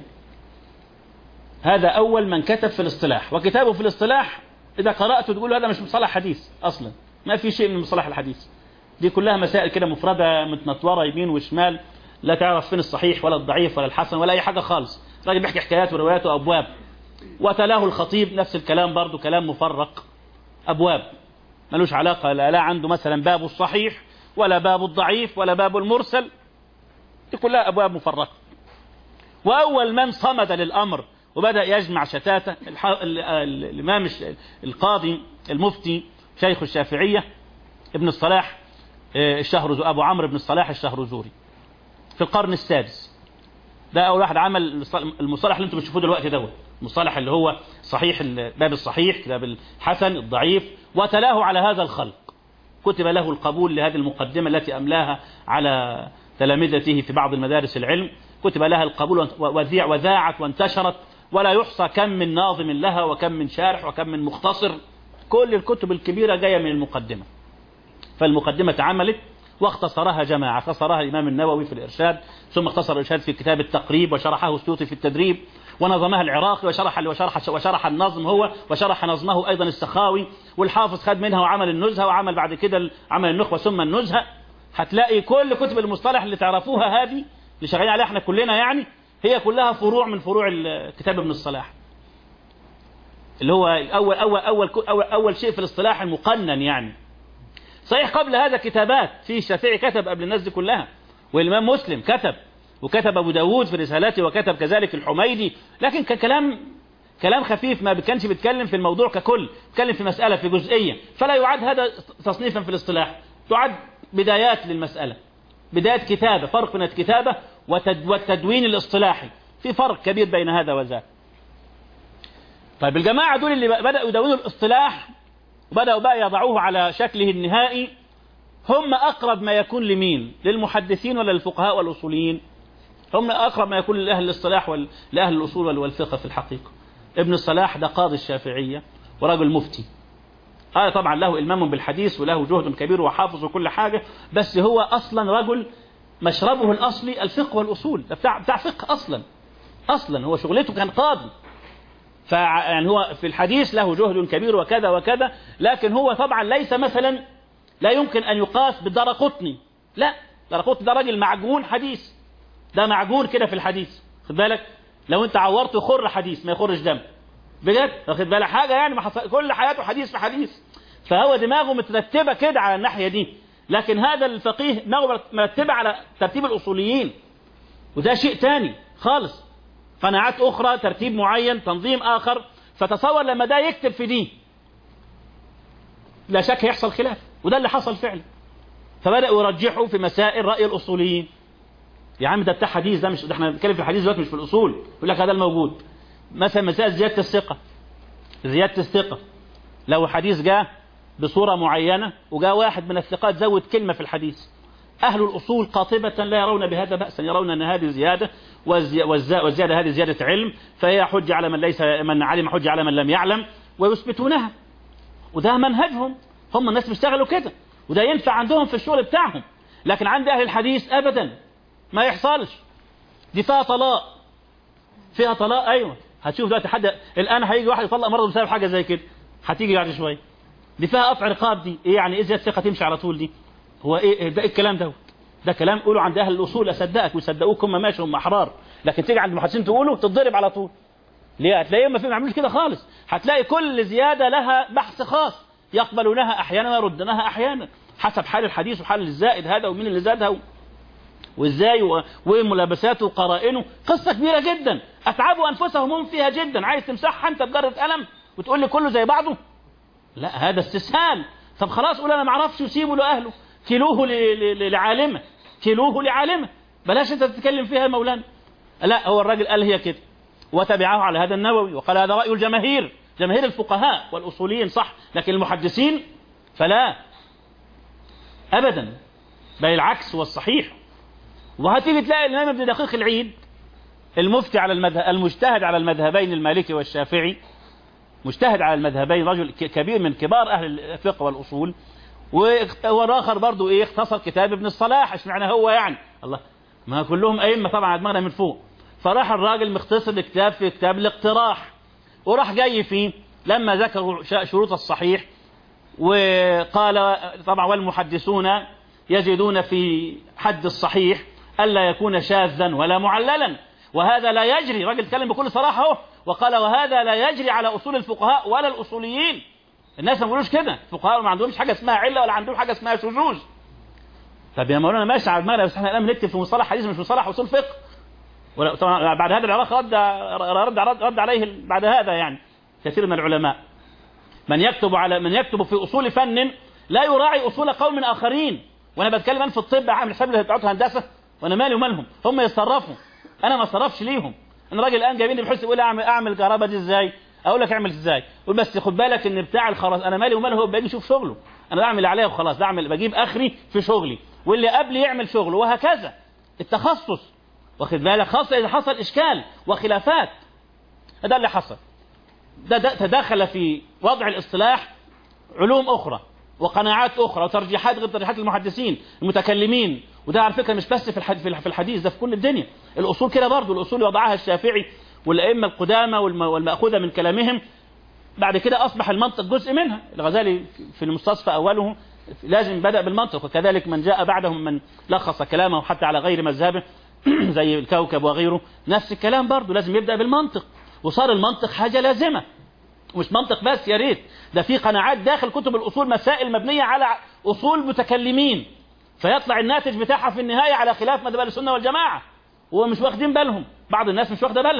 هذا أول من كتب في الاصطلاح، وكتابه في الاصطلاح إذا قرأته تقول هذا مش مصطلح حديث أصلا، ما في شيء من مصطلح الحديث، دي كلها مسائل كده مفردة متنطورة يمين وشمال، لا تعرف فين الصحيح ولا الضعيف ولا الحسن ولا أي حاجة خالص. راجل بيحكي حكايات وروايات وأبواب. وتلاه الخطيب نفس الكلام برضو، كلام مفرق، أبواب ملوش علاقة، لا عنده مثلا باب الصحيح ولا باب الضعيف ولا باب المرسل، دي كلها أبواب مفرقة. وأول من صمد للأمر وبدأ يجمع شتاته الإمام القاضي المفتي شيخ الشافعية ابن الصلاح أبو عمرو بن الصلاح الشهرزوري في القرن السادس. ده أول واحد عمل المصطلح اللي انتم بتشوفوه دلوقتي دوت، المصطلح اللي هو صحيح، باب الصحيح، باب الحسن، الضعيف، وتلاه على هذا الخلق. كتب له القبول لهذه المقدمة التي أملاها على تلامذته في بعض المدارس العلم، كتب لها القبول وذاعت وانتشرت، ولا يحصى كم من ناظم لها وكم من شارح وكم من مختصر. كل الكتب الكبيرة جاية من المقدمة. فالمقدمة اتعملت واختصرها جماعة، اختصرها الإمام النووي في الإرشاد، ثم اختصر الإرشاد في كتاب التقريب، وشرحه السيوطي في التدريب، ونظمها العراقي وشرح النظم هو، وشرح نظمه أيضا السخاوي، والحافظ خد منها وعمل النزهة، وعمل بعد كده عمل النخبة ثم النزهة. هتلاقي كل كتب المصطلح اللي تعرفوها هذه اللي شغالين عليها احنا كلنا يعني، هي كلها فروع من فروع الكتاب ابن الصلاح، اللي هو أول شيء في الاصطلاح المقنن يعني. صحيح قبل هذا كتابات، في الشافعي كتب قبل الناس دي كلها، والإمام مسلم كتب، وكتب أبو داود في رسالته، وكتب كذلك الحميدي، لكن ككلام كلام خفيف، ما كانش بيتكلم في الموضوع ككل، بيتكلم في مسألة في جزئية، فلا يعد هذا تصنيفا في الاصطلاح، تعد بدايات للمسألة، بداية كتابة. فرق بين الكتابة والتدوين الاصطلاحي، في فرق كبير بين هذا وذاك. طيب الجماعة دول اللي بدأوا يدونوا الاصطلاح وبدأوا بقى يضعوه على شكله النهائي، هم أقرب ما يكون لمين؟ للمحدثين ولا للفقهاء والأصوليين؟ هم أقرب ما يكون لأهل الاصطلاح ولأهل الأصول والفقه في الحقيقة. ابن الصلاح ده قاضي الشافعية ورجل مفتي، طبعا له إلمام بالحديث وله جهد كبير وحافظ وكل حاجة، بس هو أصلا رجل مشربه الأصلي الفقه والأصول، ده بتاع فقه أصلا هو شغلته كان قاضي، فيعني هو في الحديث له جهد كبير وكذا وكذا، لكن هو طبعا ليس مثلا، لا يمكن أن يقاس بالدرقطني، لا، درقطني ده راجل معجون حديث، ده معجون كده في الحديث، خد بالك، لو انت عورته يخر حديث ما يخرج دم بجد، واخد بالك حاجه يعني ما حصل، كل حياته حديث في حديث، فهو دماغه مترتبه كده على الناحيه دي. لكن هذا الفقيه دماغه مرتبه على ترتيب الاصوليين، وده شيء تاني خالص، قناعات اخرى، ترتيب معين، تنظيم اخر. فتصور لما ده يكتب في دي، لا شك هيحصل خلاف، وده اللي حصل فعلا. فبداوا يرجحوا في مسائل راي الاصوليين. يا عم ده بتاع حديث، ده مش، ده احنا بنتكلم في الحديث دلوقتي مش في الاصول. يقول لك هذا الموجود، مثلا مسائل زياده الثقه، زياده الثقه، لو حديث جاء بصوره معينه وجاء واحد من الثقات زود كلمه في الحديث، اهل الاصول قاطبه لا يرون بهذا باسا، يرون ان هذه زياده، والزياده هذه زياده علم، فهي حجه على من ليس، من علم حجه على من لم يعلم، ويثبتونها. وده منهجهم، هم الناس بيشتغلوا كده، وده ينفع عندهم في الشغل بتاعهم. لكن عند اهل الحديث ابدا ما يحصلش. دي فيها طلاق، فيها طلاق، ايوه، هتشوف دلوقتي حد الان هيجي واحد يطلق مرضه بسبب حاجه زي كده، هتيجي بعد شويه. دي فيها قطع رقاب، دي ايه يعني؟ ايه زياده الثقه تمشي على طول دي؟ هو ايه ده؟ الكلام ده كلام قولوا عند اهل الاصول اصدقك ويصدقوك، هم ماشي، هم احرار. لكن تيجي عند المحدثين تقولوا تتضرب على طول. ليه؟ هتلاقيهم ما بيعملوش كده خالص، هتلاقي كل زياده لها بحث خاص، يقبلونها احيانا ويردونها احيانا حسب حال الحديث وحال الزائد هذا ومين اللي زادها وازاي وملابساته وقرائنه، قصه كبيره جدا، اتعبوا انفسهم هم فيها جدا. عايز تمسحها انت بجره قلم وتقول لي كله زي بعضه؟ لا، هذا استسهال. طب خلاص قول انا ما اعرفش وسيبه لاهله، كلوه لعالمه، كلوه لعالمه، بلاش انت تتكلم فيها يا مولانا. لا، هو الراجل قال هي كده، وتبعه على هذا النووي وقال هذا راي الجماهير، جماهير الفقهاء والاصوليين، صح، لكن المحدثين فلا ابدا، بل العكس والصحيح. وهتيجي تلاقي الإمام ابن دقيق العيد المفتي على المذهب، المجتهد على المذهبين المالكي والشافعي، مجتهد على المذهبين، رجل كبير من كبار أهل الفقه والأصول، والآخر برضو إيه، اختصر كتاب ابن الصلاح. اشمعنى هو يعني؟ الله، ما كلهم أئمة طبعا على دماغنا من فوق. فراح الراجل مختصر الكتاب في كتاب الاقتراح، وراح جاي فيه لما ذكروا شروط الصحيح، وقال طبعا والمحدثون يجدون في حد الصحيح ألا يكون شاذا ولا معللا، وهذا لا يجري. راجل اتكلم بكل صراحة اهو، وقال وهذا لا يجري على أصول الفقهاء ولا الأصوليين. الناس ما بيقولوش كده، الفقهاء ما عندهمش حاجة اسمها علة ولا عندهم حاجة اسمها شذوذ. طب يا مولانا ماشي على دماغنا، بس احنا الآن بنكتب في مصطلح حديث مش مصطلح أصول فقه. طبعا بعد هذا العراق رد عليه بعد هذا يعني كثير من العلماء. من يكتب في أصول فن لا يراعي أصول قوم آخرين. وانا بتكلم انا في الطب، عامل حساب اللي بتاعته هندسه، وانا مالي ومالهم، هم يتصرفوا، انا ما اتصرفش ليهم. انا راجل الان جايبيني بحس يقول اعمل الكهرباء دي ازاي، اقول لك اعمل ازاي، قول بس خد بالك ان بتاع الخرز انا مالي وماله، هو بيجي يشوف شغله، انا بعمل اللي عليا وخلاص، بجيب اخري في شغلي، واللي قبلي يعمل شغله، وهكذا التخصص، واخد بالك، خاصه اذا حصل اشكال وخلافات. ده اللي حصل، ده تدخل في وضع الاصطلاح علوم اخرى وقناعات اخرى وترجيحات غير ترجيحات المحدثين المتكلمين. وده على فكره مش بس في الحديث، ده في كل الدنيا. الاصول كده برضه، الاصول وضعها الشافعي والائمه القدامى والماخوذه من كلامهم. بعد كده اصبح المنطق جزء منها. الغزالي في المستصفى اوله لازم بدا بالمنطق، وكذلك من جاء بعدهم من لخص كلامه حتى على غير مذهبه زي الكوكب وغيره، نفس الكلام برضه لازم يبدا بالمنطق. وصار المنطق حاجه لازمه، مش منطق بس، يا ريت ده في قناعات داخل كتب الأصول، مسائل مبنية على أصول متكلمين، فيطلع الناتج بتاعها في النهاية على خلاف مذهب السنة والجماعة، ومش واخدين بالهم، بعض الناس مش واخده بالها،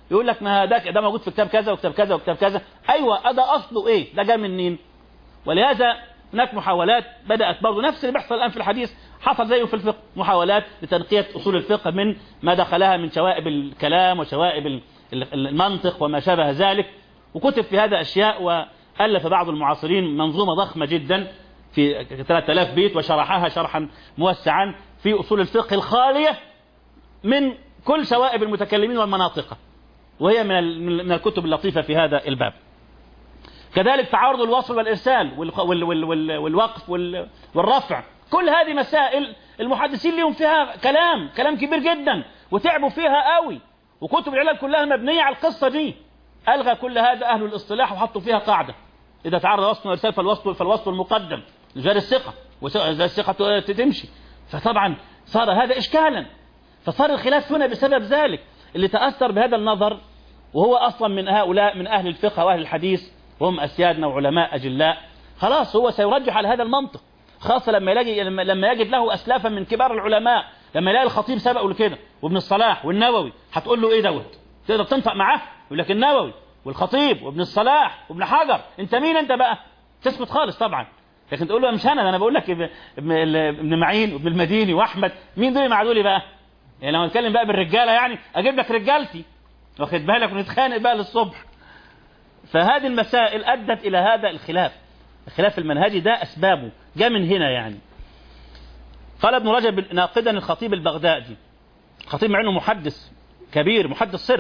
يقول لك ما ده موجود في كتاب كذا وكتاب كذا وكتاب كذا. ايوه ده اصله ايه؟ ده جاء منين؟ ولهذا هناك محاولات بدات برضه نفس اللي بيحصل الان في الحديث حصل زيه في الفقه، محاولات لتنقيه اصول الفقه من ما دخلها من شوائب الكلام وشوائب المنطق وما شابه ذلك، وكتب في هذا اشياء، والف بعض المعاصرين منظومه ضخمه جدا في 3000 بيت وشرحها شرحا موسعا في اصول الفقه الخاليه من كل شوائب المتكلمين والمناطق، وهي من الكتب اللطيفة في هذا الباب. كذلك تعارض الوصل والإرسال والوقف والرفع، كل هذه مسائل المحدثين لهم فيها كلام كبير جدا وتعبوا فيها قوي، وكتب العلل كلها مبنية على القصة دي. ألغى كل هذا أهل الاصطلاح وحطوا فيها قاعدة: إذا تعارض الوصل والإرسال فالوصل المقدم لجار الثقة، وجار الثقة تمشي. فطبعا صار هذا إشكالا، فصار الخلاف هنا بسبب ذلك. اللي تأثر بهذا النظر وهو أصلا من هؤلاء من أهل الفقه وأهل الحديث وهم أسيادنا وعلماء أجلاء، خلاص هو سيرجح على هذا المنطق، خاصة لما يجد له أسلافا من كبار العلماء. لما يلاقي الخطيب سبقه لكده وابن الصلاح والنووي، هتقول له إيه دوت؟ تقدر تنطق معاه؟ يقول لك النووي والخطيب وابن الصلاح وابن حجر. أنت مين أنت بقى؟ تسكت خالص طبعا. لكن تقول له مش أنا بقول لك ابن معين وابن المديني وأحمد. مين دول مع دول بقى؟ يعني لو نتكلم بقى بالرجاله، يعني اجيب لك رجالتي، واخد بالك، ونتخانق بقى للصبح. فهذه المسائل ادت الى هذا الخلاف المنهجي، ده اسبابه جاء من هنا. يعني قال ابن رجب ناقدا الخطيب البغدادي، الخطيب مع انه محدث كبير،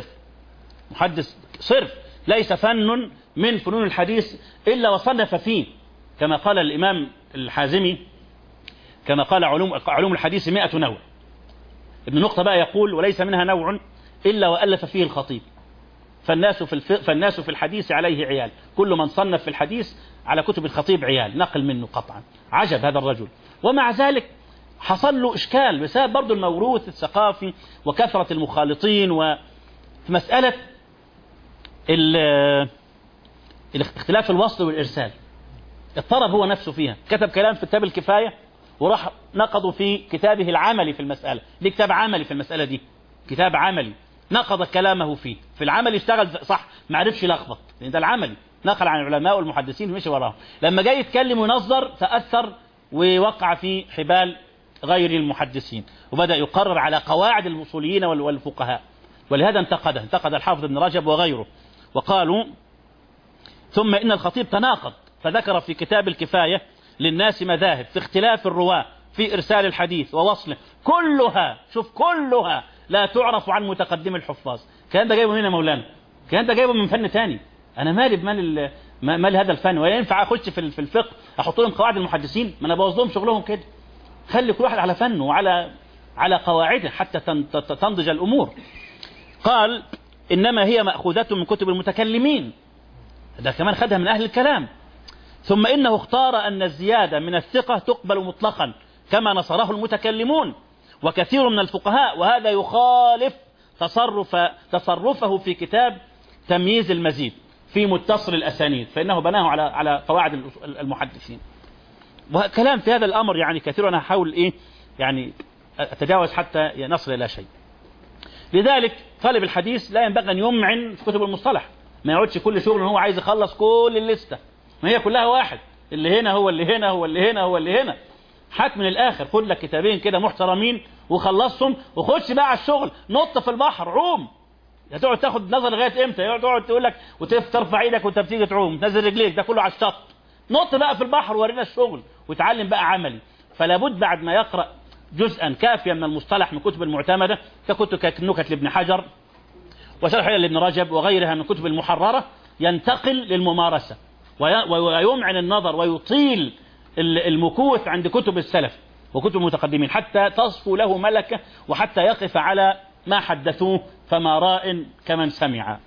محدث صرف، ليس فن من فنون الحديث الا وصنف فيه، كما قال الامام الحازمي، كما قال علوم الحديث 100 نوع. ابن نقطة بقى يقول: وليس منها نوع إلا وألف فيه الخطيب، فالناس في الحديث عليه عيال، كل من صنف في الحديث على كتب الخطيب عيال، نقل منه قطعا. عجب هذا الرجل. ومع ذلك حصل له إشكال بسبب برضو الموروث الثقافي وكثرة المخالطين، وفي مسألة اختلاف الوصل والإرسال اضطرب هو نفسه فيها. كتب كلام في كتاب الكفاية وراح نقضوا في كتابه العملي في المسألة دي، كتاب عملي في المسألة دي، كتاب عملي نقض كلامه فيه. في العمل اشتغل صح، ما عرفش يلخبط، لأن ده العملي نقل عن العلماء والمحدثين ومشي وراهم. لما جاي يتكلم وينظر تأثر ووقع في حبال غير المحدثين، وبدأ يقرر على قواعد الوصوليين والفقهاء. ولهذا انتقد الحافظ ابن رجب وغيره، وقالوا: ثم إن الخطيب تناقض، فذكر في كتاب الكفاية للناس مذاهب في اختلاف الرواة في إرسال الحديث ووصله، كلها لا تعرف عن متقدم الحفاظ. كان ده جايبه من هنا مولانا، كان ده جايبه من فن تاني. أنا مالي بمال هذا الفن؟ ولا ينفع أخش في الفقه أحط لهم قواعد المحدثين؟ ما أنا بوظ لهم شغلهم كده. خلي كل واحد على فنه وعلى قواعده حتى تنضج الأمور. قال: إنما هي مأخوذة من كتب المتكلمين، ده كمان خدها من أهل الكلام. ثم إنه اختار أن الزيادة من الثقة تقبل مطلقا كما نصره المتكلمون وكثير من الفقهاء، وهذا يخالف تصرفه في كتاب تمييز المزيد في متصل الأسانيد، فإنه بناه على قواعد المحدثين. وكلام في هذا الأمر يعني كثير، أنا أحاول يعني أتجاوز حتى نصل إلى شيء. لذلك طالب الحديث لا ينبغي أن يمعن في كتب المصطلح، ما يقعدش كل شغل هو عايز يخلص كل الليستة، ما هي كلها واحد، اللي هنا هو اللي هنا هو اللي هنا هو اللي هنا. حاك من الآخر، خد لك كتابين كده محترمين وخلصهم، وخدش بقى على الشغل، نط في البحر عوم. هتقعد تاخد نظر لغايه امتى؟ تقعد تقول لك وترفع ايدك وانت بتيجي تعوم، تنزل رجليك، ده كله على الشط. نط بقى في البحر وورينا الشغل وتعلم بقى عملي. فلا بد بعد ما يقرأ جزءا كافيا من المصطلح من كتب المعتمدة ككتب كنكت لابن حجر وشرح لابن رجب وغيرها من كتب المحررة، ينتقل للممارسة ويمعن النظر ويطيل المكوث عند كتب السلف وكتب المتقدمين حتى تصفو له ملكة، وحتى يقف على ما حدثوه فما راء كمن سمع.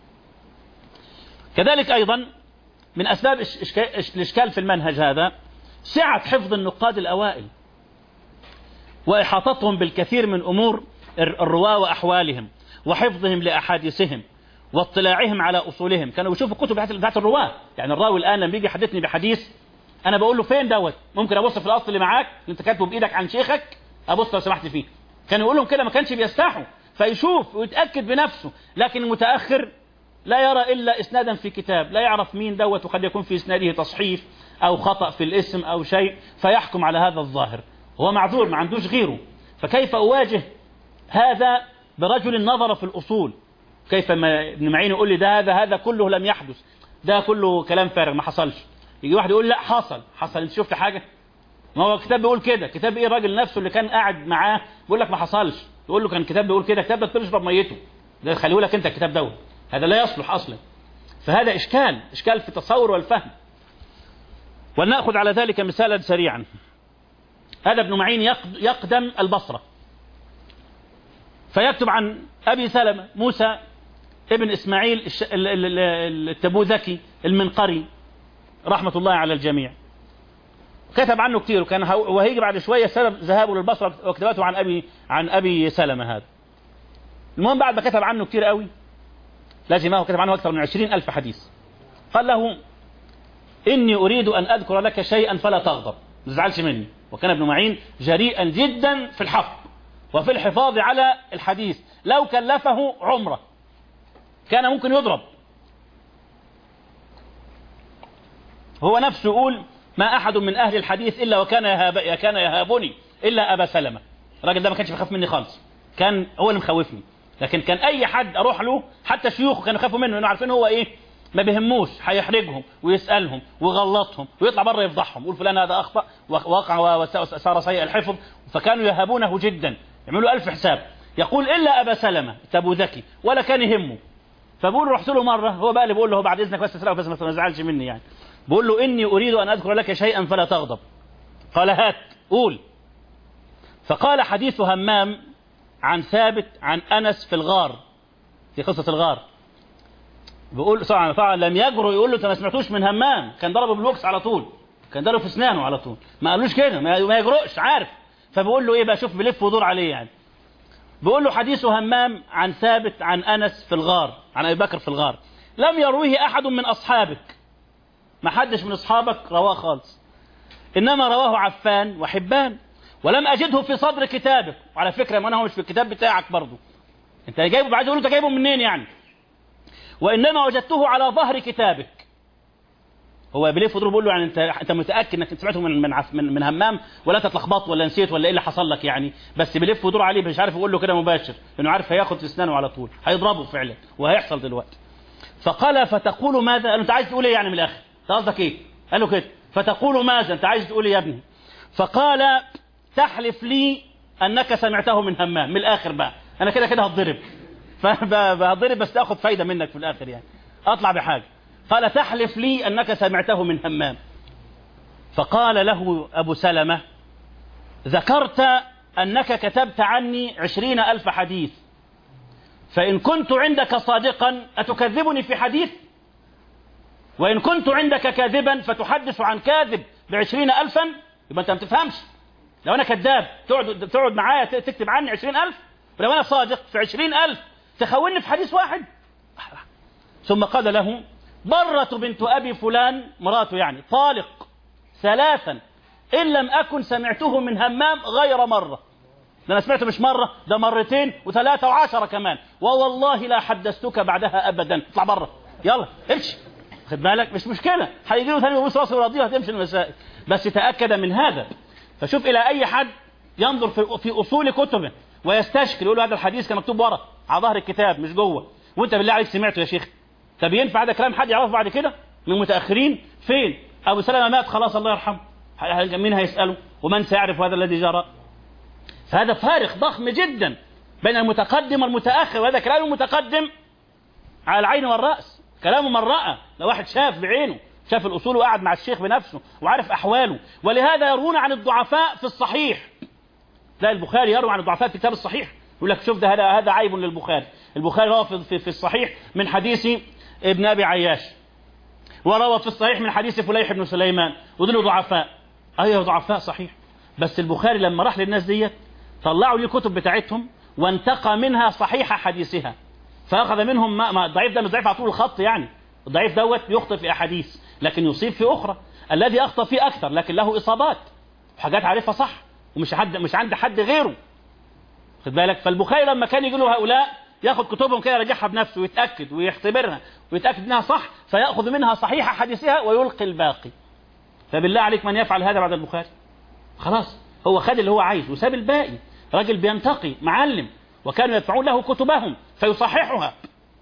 كذلك أيضا من أسباب الإشكال في المنهج هذا سعة حفظ النقاد الأوائل وإحاطتهم بالكثير من أمور الرواة وأحوالهم وحفظهم لأحاديثهم واطلاعهم على أصولهم. كانوا بيشوفوا الكتب بتاعت الرواة. يعني الراوي الآن لما بيجي يحدثني بحديث أنا بقول له فين دوت، ممكن أبص في الأصل اللي معاك اللي أنت كاتبه بإيدك عن شيخك، أبص لو سمحت فيه. كانوا يقول لهم كده، ما كانش بيستحوا، فيشوف ويتأكد بنفسه. لكن المتأخر لا يرى إلا إسنادا في كتاب، لا يعرف مين دوت، وقد يكون في إسناده تصحيف أو خطأ في الاسم أو شيء، فيحكم على هذا الظاهر. هو معذور، ما عندوش غيره. فكيف أواجه هذا برجل نظر في الأصول؟ كيف ما ابن معين يقول لي هذا كله لم يحدث، ده كله كلام فارغ ما حصلش. يجي واحد يقول لا حصل. انت شفت حاجة؟ ما هو الكتاب بيقول كده. كتاب ايه؟ الراجل نفسه اللي كان قاعد معاه بيقول لك ما حصلش، تقول له كان الكتاب بيقول كده. الكتاب ده تشرب ميته، ده خليه لك انت الكتاب دوت، هذا لا يصلح اصلا. فهذا اشكال في التصور والفهم. ولنأخذ على ذلك مثالا سريعا. هذا ابن معين يقدم البصرة، فيكتب عن أبي سلمة موسى ابن إسماعيل التبوذكي المنقري رحمة الله على الجميع. كتب عنه كثير، وكان وهيجي بعد شوية سبب ذهابه للبصرة وكتابته عن أبي سلمة هذا. المهم بعد ما كتب عنه كثير قوي، لازمه كتب عنه أكثر من 20,000 حديث، قال له إني أريد أن أذكر لك شيئا فلا تغضب، ما تزعلش مني. وكان ابن معين جريئا جدا في الحفظ وفي الحفاظ على الحديث، لو كلفه عمره كان ممكن يضرب. هو نفسه يقول ما أحد من أهل الحديث إلا وكان يهابني إلا أبا سلمة. الراجل ده ما كانش بيخاف مني خالص، كان هو اللي مخوفني. لكن كان أي حد أروح له حتى شيوخه كانوا يخافوا منه، لأنه عارفين هو إيه، ما بيهموش، هيحرجهم ويسألهم ويغلطهم ويطلع بره يفضحهم، يقول فلان هذا أخطأ ووقع وصار سيء الحفظ. فكانوا يهابونه جدا، يعملوا 1000 حساب. يقول إلا أبا سلمة التبوذكي ولا كان يهمه. فبقول رحت له مرة، هو بقى اللي بقول له بعد إذنك بس تسرقه بس ما تزعلش مني يعني. بقول له إني أريد أن أذكر لك شيئا فلا تغضب. قال هات قول. فقال حديث همام عن ثابت عن أنس في الغار، في قصة الغار. بيقول طبعا لم يجرؤ يقول له انت ما سمعتوش من همام، كان ضربه بالوكس على طول، كان ضربه في اسنانه على طول، ما قالوش كده، ما يجرؤش، عارف. فبيقول له ايه بقى، شوف بيلف ودور عليه يعني. بيقول له حديث همام عن ثابت عن انس في الغار، عن ابي بكر في الغار، لم يرويه احد من اصحابك، ما حدش من اصحابك رواه خالص، انما رواه عفان وحبان، ولم اجده في صدر كتابك. وعلى فكره ما هو مش في الكتاب بتاعك برضه، انت جايبه بعد يقول له انت جايبه منين يعني، وإنما وجدته على ظهر كتابك. هو بيلف ويدور بيقول له يعني انت متاكد انك سمعته من همام، ولا انت اتلخبطت ولا نسيت ولا ايه اللي حصل لك يعني؟ بس بيلف ويدور عليه، مش عارف يقول له كده مباشر، لانه عارف هياخد في اسنانه على طول، هيضربه فعلا وهيحصل دلوقتي. فقال فتقول ماذا؟ قال له انت عايز تقول ايه يعني من الاخر؟ انت قصدك ايه؟ قال له كده فتقول ماذا؟ انت عايز تقول ايه يا ابني؟ فقال تحلف لي انك سمعته من همام. من الاخر بقى انا كده هتضرب، فهضرب بس تاخذ فايده منك في الاخر يعني، اطلع بحاجه. قال تحلف لي انك سمعته من همام. فقال له ابو سلمه ذكرت انك كتبت عني 20,000 حديث، فان كنت عندك صادقا اتكذبني في حديث؟ وان كنت عندك كاذبا فتحدث عن كاذب ب20,000؟ يبقى انت ما تفهمش. لو انا كذاب تقعد معايا تكتب عني 20,000، ولو انا صادق في 20,000 تخوني في حديث واحد؟ ثم قال له برة بنت أبي فلان، مراته يعني، طالق 3 إن لم أكن سمعته من همام غير مرة. ده أنا سمعته مش مرة، ده 2 و3 و10 كمان، ووالله لا حدثتك بعدها أبدا. اطلع برة، يلا امشي، خد بالك مش مشكلة، هيجي له ثاني ويبص راسه وراضيه هتمشي المسائل، بس تأكد من هذا. فشوف إلى أي حد ينظر في أصول كتبه ويستشكل، يقول له هذا الحديث كان مكتوب ورا على ظهر الكتاب مش جوه، وانت بالله عليك سمعته يا شيخ؟ طب ينفع هذا كلام حد يعرفه بعد كده من المتاخرين؟ فين ابو سلمة مات خلاص الله يرحمه، مين هيساله ومن سيعرف هذا الذي جرى؟ فهذا فارق ضخم جدا بين المتقدم والمتاخر، وهذا كلام المتقدم على العين والراس، كلام من راى، لو واحد شاف بعينه، شاف الاصول وقعد مع الشيخ بنفسه وعارف احواله. ولهذا يروون عن الضعفاء في الصحيح، لا البخاري يروي عن الضعفاء في كتاب الصحيح، يقول لك شوف ده هذا عيب للبخاري. البخاري روى في الصحيح من حديث ابن ابي عياش، وروى في الصحيح من حديث فليح بن سليمان، ودول ضعفاء. ايوه ضعفاء صحيح، بس البخاري لما راح للناس ديت طلعوا لي الكتب بتاعتهم وانتقى منها صحيح حديثها، فاخذ منهم ما الضعيف ده مش ضعيف على طول الخط يعني، الضعيف دوت يخطئ في احاديث لكن يصيب في اخرى، الذي اخطأ فيه اكثر لكن له اصابات وحاجات عارفها صح ومش عند حد غيره. خد بالك. فالبخاري لما كان يجي له هؤلاء ياخد كتبهم كده يرجعها بنفسه ويتأكد ويختبرها ويتأكد انها صح، فيأخذ منها صحيح حديثها ويلقي الباقي. فبالله عليك من يفعل هذا بعد البخاري؟ خلاص هو خد اللي هو عايزه وساب الباقي. راجل بينتقي معلم، وكانوا يدفعون له كتبهم فيصححها،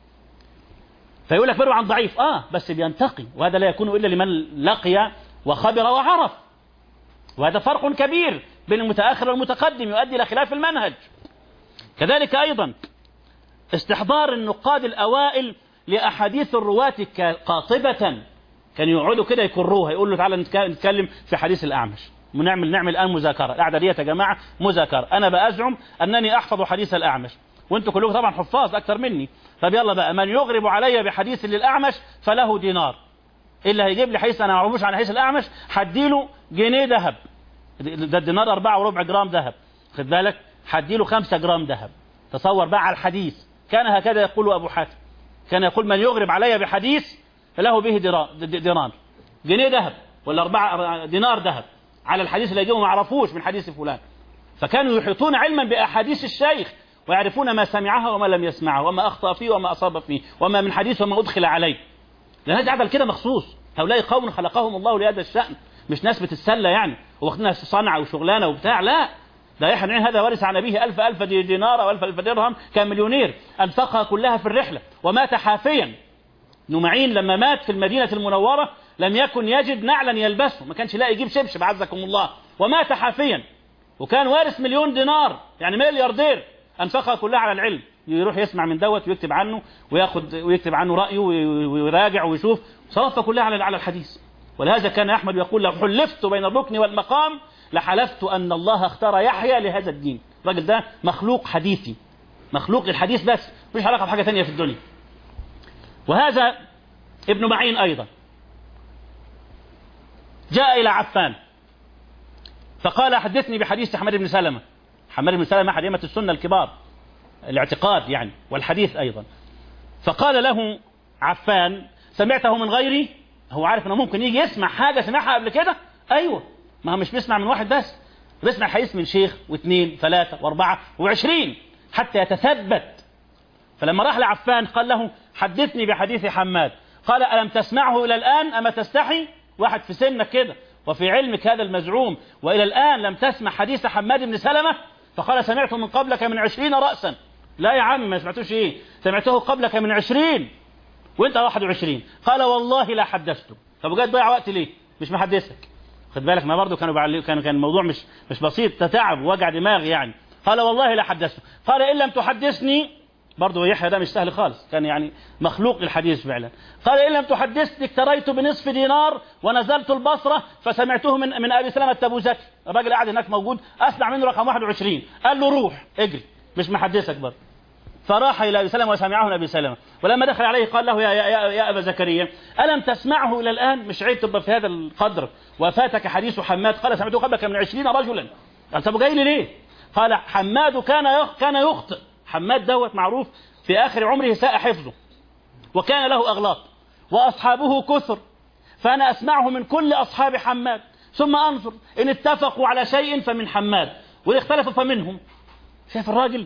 فيقول لك بروي عن ضعيف بس بينتقي، وهذا لا يكون إلا لمن لقي وخبر وعرف، وهذا فرق كبير بين المتأخر والمتقدم يؤدي إلى خلاف المنهج. كذلك أيضا استحضار النقاد الأوائل لأحاديث الرواة قاطبة، كانوا يقعدوا كده يكروها، يقول له تعالى نتكلم في حديث الأعمش، نعمل الآن مذاكرة، القعدة دي يا جماعة مذاكرة، أنا بأزعم أنني أحفظ حديث الأعمش وأنتم كلكم طبعا حفاظ أكثر مني، طب يلا بقى من يغرب علي بحديث للأعمش فله دينار، اللي هيجيب لي حديث أنا ما أعرفوش عن حديث الأعمش هديله جنيه ذهب، ده الدينار 4.25 جرام ذهب، خد بالك، هديله 5 جرام ذهب. تصور بقى على الحديث، كان هكذا يقول أبو حاتم، كان يقول من يغرب علي بحديث فله به دينار، جنيه ذهب ولا 4 دينار ذهب على الحديث اللي يجيبه ما عرفوش من حديث فلان. فكانوا يحيطون علما بأحاديث الشيخ ويعرفون ما سمعها وما لم يسمعه وما أخطأ فيه وما أصاب فيه وما من حديث وما أدخل عليه. لأن هذا عمل كده مخصوص، هؤلاء قوم خلقهم الله لهذا الشأن، مش ناس بتتسلى يعني واخدنا صنعة وشغلانة وبتاع، لا، ده يحيى بن معين هذا ورث عن أبيه 1000 دينار أو 1000 درهم، كان مليونير أنفقها كلها في الرحلة ومات حافيا. ابن معين لما مات في المدينة المنورة لم يكن يجد نعلا يلبسه، ما كانش لاقي يجيب شبشب عزكم الله، ومات حافيا، وكان وارث 1,000,000 دينار يعني ملياردير، أنفقها كلها على العلم، يروح يسمع من دوت ويكتب عنه ويكتب عنه رأيه ويراجع ويشوف، صرفها كلها على الحديث. ولهذا كان أحمد يقول لو حلفت بين الركن والمقام لحلفت أن الله اختار يحيى لهذا الدين. الراجل ده مخلوق حديثي، مخلوق للحديث بس، مش علاقة بحاجة ثانية في الدنيا. وهذا ابن معين أيضا جاء إلى عفان فقال حدثني بحديث حماد بن سلمة. حماد بن سلمة أحد أئمة السنة الكبار، الاعتقاد يعني والحديث أيضا. فقال له عفان سمعته من غيري؟ هو عارف أنه ممكن يجي يسمع حاجة سمعها قبل كده، أيوة، ما هو مش بيسمع من واحد بس، بيسمع حديث من شيخ واثنين ثلاثة واربعة و20 حتى يتثبت. فلما راح لعفان قال له حدثني بحديث حماد، قال ألم تسمعه إلى الآن أما تستحي؟ واحد في سنك كده وفي علمك هذا المزعوم وإلى الآن لم تسمع حديث حماد بن سلمة؟ فقال سمعته من قبلك من 20 رأسا. لا يا عم ما سمعتوش إيه، سمعته قبلك من 20 وانت 21. قال والله لا حدثته. طب وجاي تضيع وقت ليه؟ مش محدثك. خد بالك ما برضه كان الموضوع مش بسيط، تعب ووجع دماغ يعني. قال والله لا حدثته. قال إن لم تحدثني، برضه يحيى ده مش سهل خالص، كان يعني مخلوق للحديث فعلا. قال إن لم تحدثني اكتريت بنصف دينار ونزلت البصرة فسمعته من أبي سلمة التبوذكي، الراجل قاعد هناك موجود أسمع منه رقم 21. قال له روح اجري، مش محدثك برضه. فراح إلى أبي سلمة وسمعه أبي سلمة، ولما دخل عليه قال له يا أبا زكريا ألم تسمعه إلى الآن؟ مش عيب تبقى في هذا القدر وفاتك حديث حماد؟ قال سمعته قبلك من 20 رجلا. قال طب جاي لي ليه؟ قال حماد كان يخطئ. حماد دوت معروف في آخر عمره ساء حفظه وكان له أغلاط وأصحابه كثر، فأنا أسمعه من كل أصحاب حماد ثم أنظر إن اتفقوا على شيء فمن حماد وإن اختلفوا فمنهم. شايف الراجل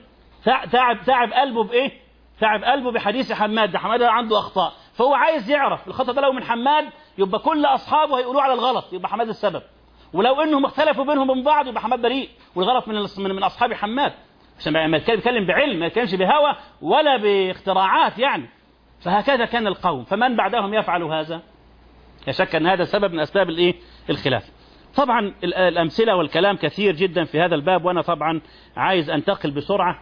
تعب قلبه بإيه؟ تعب قلبه بحديث حماد، ده حماد عنده أخطاء، فهو عايز يعرف الخطأ ده لو من حماد يبقى كل أصحابه هيقولوا على الغلط، يبقى حماد السبب، ولو إنهم اختلفوا بينهم من بعض يبقى حماد بريء والغلط من أصحاب حماد، عشان ما يتكلم بعلم، ما يتكلمش بهوى ولا باختراعات يعني. فهكذا كان القوم، فمن بعدهم يفعل هذا؟ لا شك أن هذا سبب من أسباب الخلاف. طبعا الأمثلة والكلام كثير جدا في هذا الباب، وأنا طبعا عايز أنتقل بسرعة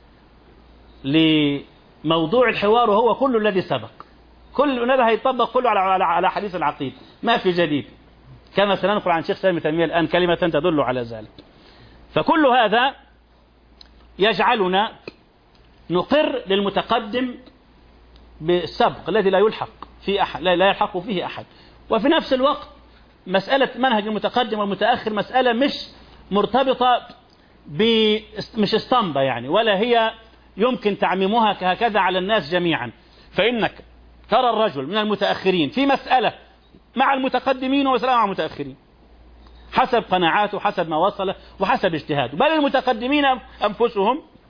لموضوع الحوار، وهو كل الذي سبق، كل هذا هيطبق كله على حديث العقيدة، ما في جديد، كما سننقل عن شيخ سامي تيمية الآن كلمة تدل على ذلك. فكل هذا يجعلنا نقر للمتقدم بالسبق الذي لا يلحق فيه أحد، لا يلحق فيه أحد. وفي نفس الوقت مسألة منهج المتقدم والمتأخر مسألة مش مرتبطة مش اسطمبة يعني، ولا هي يمكن تعميمها هكذا على الناس جميعا. فإنك ترى الرجل من المتأخرين في مسألة مع المتقدمين ومسألة مع المتأخرين حسب قناعاته، حسب ما وصله، وحسب اجتهاده. بل المتقدمين أنفسهم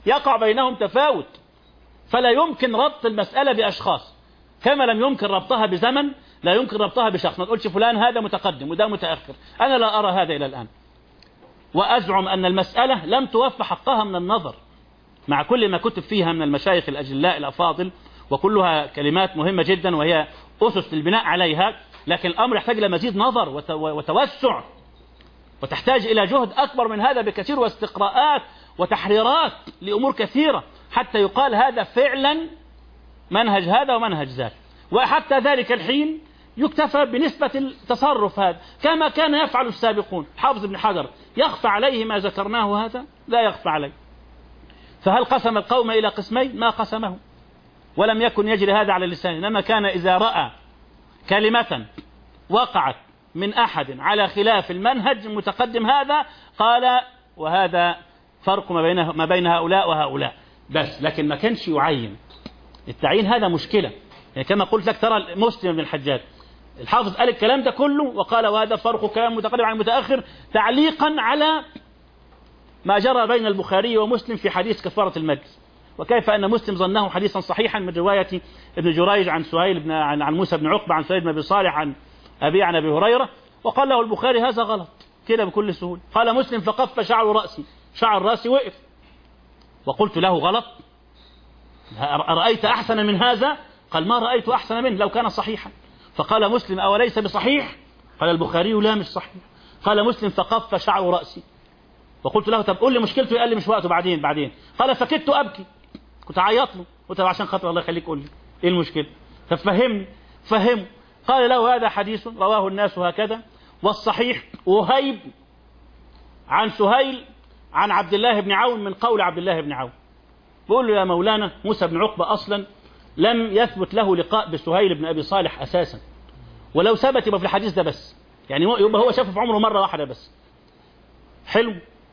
يقع بينهم تفاوت، فلا يمكن ربط المسألة بأشخاص، كما لم يمكن ربطها بزمن لا يمكن ربطها بشخص. ما تقولش فلان هذا متقدم وده متأخر، أنا لا أرى هذا إلى الآن، وأزعم أن المسألة لم توفى حقها من النظر مع كل ما كتب فيها من المشايخ الأجلاء الأفاضل، وكلها كلمات مهمة جدا وهي أسس للبناء عليها، لكن الأمر يحتاج إلى مزيد نظر وتوسع، وتحتاج إلى جهد أكبر من هذا بكثير، واستقراءات وتحريرات لأمور كثيرة حتى يقال هذا فعلا منهج هذا ومنهج ذاك. وحتى ذلك الحين يكتفى بنسبة التصرف هذا كما كان يفعل السابقون. حافظ بن حجر يخفى عليه ما ذكرناه هذا؟ لا يخفى عليه. فهل قسم القوم إلى قسمين؟ ما قسمه، ولم يكن يجري هذا على اللسان، إنما كان إذا رأى كلمة وقعت من أحد على خلاف المنهج المتقدم هذا قال وهذا فرق ما بين هؤلاء وهؤلاء بس، لكن ما كانش يعين. التعيين هذا مشكلة، يعني كما قلت لك ترى مسلم بن الحجاج الحافظ قال الكلام ده كله وقال وهذا فرق كلام متقدم عن المتأخر تعليقا على ما جرى بين البخاري ومسلم في حديث كفارة المجلس، وكيف أن مسلم ظنه حديثا صحيحا من رواية ابن جريج عن سهيل بن عن موسى بن عقبة عن سهيل بن أبي صالح عن عن أبي هريرة، وقال له البخاري هذا غلط كده بكل سهولة. قال مسلم فقف شعر رأسي وقف، وقلت له غلط، أرأيت أحسن من هذا؟ قال ما رأيت أحسن منه لو كان صحيحا. فقال مسلم أوليس بصحيح؟ قال البخاري لا مش صحيح. قال مسلم فقف شعر رأسي، وقلت له طب قول لي مشكلته، قال لي مش وقته بعدين. قال فكدت أبكي، كنت أعيط له، قلت له عشان خاطر الله يخليك قول لي إيه المشكلة، ففهمني فهمه. قال له هذا حديث رواه الناس هكذا، والصحيح وهيب عن سهيل عن عبد الله بن عون من قول عبد الله بن عون. بقول له يا مولانا موسى بن عقبة أصلا لم يثبت له لقاء بسهيل بن أبي صالح أساسا، ولو ثبت يبقى في الحديث ده بس، يعني يبقى هو شافه في عمره مرة واحدة بس. حلو.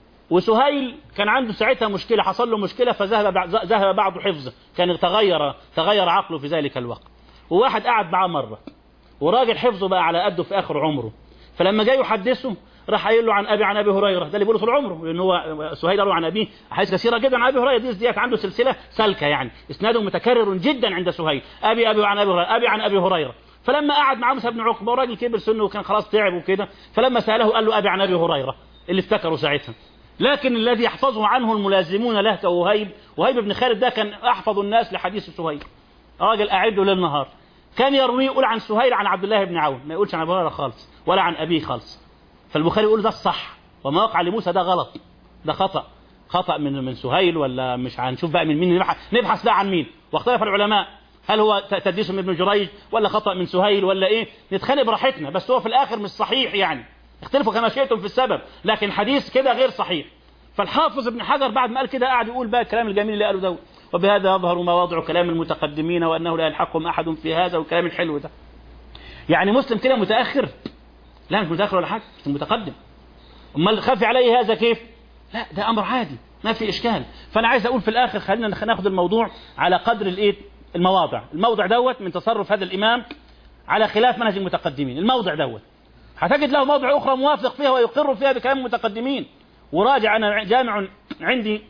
وسهيل كان عنده ساعتها مشكلة، حصل له مشكلة فذهب بعض حفظه، كان تغير عقله في ذلك الوقت، وواحد قعد معاه مرة وراجل حفظه بقى على قده في آخر عمره، فلما جاي يحدثه راح قايل له عن أبي هريرة، ده اللي بيقوله طول عمره، لأن هو سهيل روى عن أبيه أحاديث كثيرة جدا عن أبي هريرة، ديت عنده سلسلة سالكة، يعني إسناده متكرر جدا عند سهيل، أبي عن أبي هريرة، أبي عن أبي هريرة. فلما قعد مع موسى بن عقبة وراجل كبر سنه وكان خلاص تعب وكده، فلما سأله قال له أبي عن أبي هريرة، اللي افتكروا ساعتها. لكن الذي يحفظه عنه الملازمون له كوهيب بن خالد، ده كان أحفظ الناس لحديث سهيل، راجل أعده للنهار، كان يرويه يقول عن سهيل عن عبد الله بن عون، ما يقولش عن أبي هريرة خالص ولا عن أبيه خالص. فالبخاري يقول ده الصح، وما وقع لموسى ده غلط، ده خطأ من سهيل، ولا مش هنشوف بقى من مين نبحث بقى عن مين. واختلف العلماء هل هو تدليس من ابن جريج ولا خطأ من سهيل ولا ايه، نتخانق براحتنا، بس هو في الآخر مش صحيح، يعني اختلفوا كما شئتم في السبب، لكن الحديث كده غير صحيح. فالحافظ ابن حجر بعد ما قال كده قاعد يقول بقى الكلام الجميل اللي قاله ده، وبهذا يظهر مواضع كلام المتقدمين وأنه لا يلحقهم أحد في هذا، والكلام الحلو ده. يعني مسلم كده متأخر؟ لا مش متأخر ولا حاجة، مش متقدم. امال خافي عليه هذا كيف؟ لا ده أمر عادي ما في إشكال. فأنا عايز أقول في الآخر خلينا ناخد الموضوع على قدر الموضع دوت من تصرف هذا الإمام على خلاف منهج المتقدمين. الموضع دوت هتجد له موضع أخرى موافق فيها ويقر فيها بكلام المتقدمين. وراجع أنا جامع عندي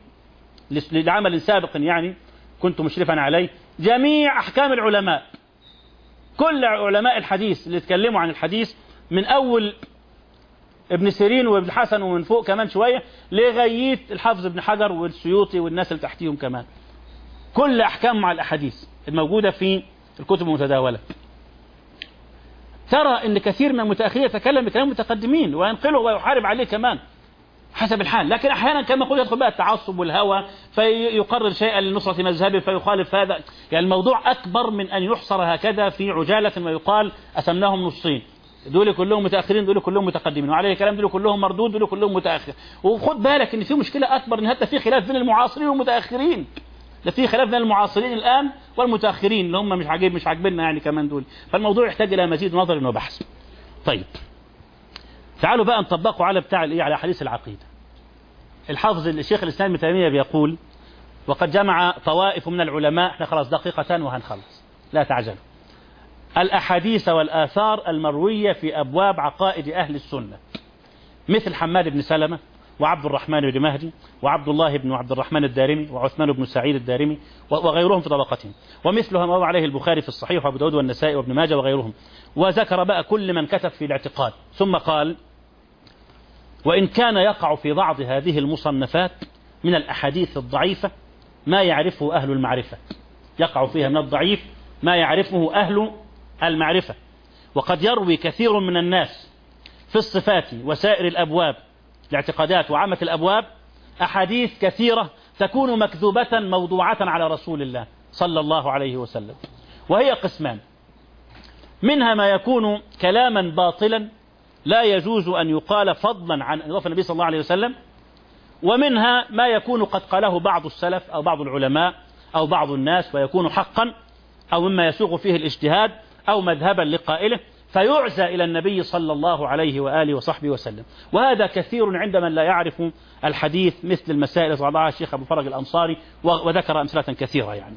لعمل سابق يعني كنت مشرفا عليه جميع أحكام العلماء، كل علماء الحديث اللي اتكلموا عن الحديث من أول ابن سيرين وابن حسن ومن فوق كمان شوية لغاية الحافظ ابن حجر والسيوطي والناس اللي تحتيهم كمان، كل أحكام مع الأحاديث الموجودة في الكتب المتداولة. ترى أن كثير من المتأخرين يتكلم بكلام المتقدمين وينقله ويحارب عليه كمان حسب الحال، لكن أحيانا كما قلت يدخل بقى التعصب والهوى فيقرر شيئا لنصرة مذهبه فيخالف هذا. يعني الموضوع أكبر من أن يحصر هكذا في عجالة ويقال أسمناهم نصين، دول كلهم متأخرين دول كلهم متقدمين، وعليه كلام دول كلهم مردود دول كلهم متأخر. وخد بالك ان في مشكلة اكبر، ان حتى في خلاف بين المعاصرين والمتأخرين، ده في خلاف بين المعاصرين الان والمتأخرين اللي هم مش عاجبيننا يعني كمان دول. فالموضوع يحتاج الى مزيد نظر وبحث. طيب تعالوا بقى نطبقوا على بتاع على حديث العقيدة. الحافظ الشيخ الاسلام ابن تيمية بيقول وقد جمع طوائف من العلماء، احنا خلاص دقيقة وهنخلص لا تعجلوا، الأحاديث والآثار المروية في أبواب عقائد أهل السنة، مثل حماد بن سلمة وعبد الرحمن بن مهدي وعبد الله بن عبد الرحمن الدارمي وعثمان بن سعيد الدارمي وغيرهم في طبقتهم، ومثلها ما روى عليه البخاري في الصحيح وابو داود والنسائي وابن ماجه وغيرهم. وذكر بقى كل من كتب في الاعتقاد، ثم قال: وإن كان يقع في بعض هذه المصنفات من الأحاديث الضعيفة ما يعرفه أهل المعرفة، يقع فيها من الضعيف ما يعرفه أهل المعرفة، وقد يروي كثير من الناس في الصفات وسائر الأبواب الاعتقادات وعامة الأبواب أحاديث كثيرة تكون مكذوبة موضوعة على رسول الله صلى الله عليه وسلم، وهي قسمان: منها ما يكون كلاما باطلا لا يجوز أن يقال فضلا عن إضافة النبي صلى الله عليه وسلم، ومنها ما يكون قد قاله بعض السلف أو بعض العلماء أو بعض الناس ويكون حقا أو مما يسوغ فيه الاجتهاد أو مذهبا لقائله فيعزى إلى النبي صلى الله عليه وآله وصحبه وسلم. وهذا كثير عند من لا يعرف الحديث، مثل المسائل التي وضعها الشيخ أبو فرج الأنصاري وذكر أمثلة كثيرة. يعني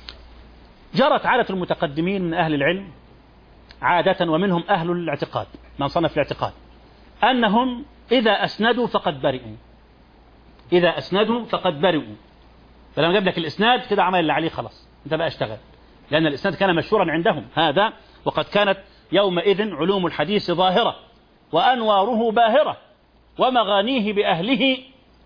جرت عادة المتقدمين من أهل العلم عادة، ومنهم أهل الاعتقاد من صنف الاعتقاد، أنهم إذا أسندوا فقد برئوا، إذا أسندوا فقد برئوا. فلما جاب لك الإسناد كده عمل اللي عليه خلاص، أنت بقى اشتغل، لأن الإسناد كان مشهورا عندهم هذا، وقد كانت يومئذ علوم الحديث ظاهرة وأنواره باهرة ومغانيه بأهله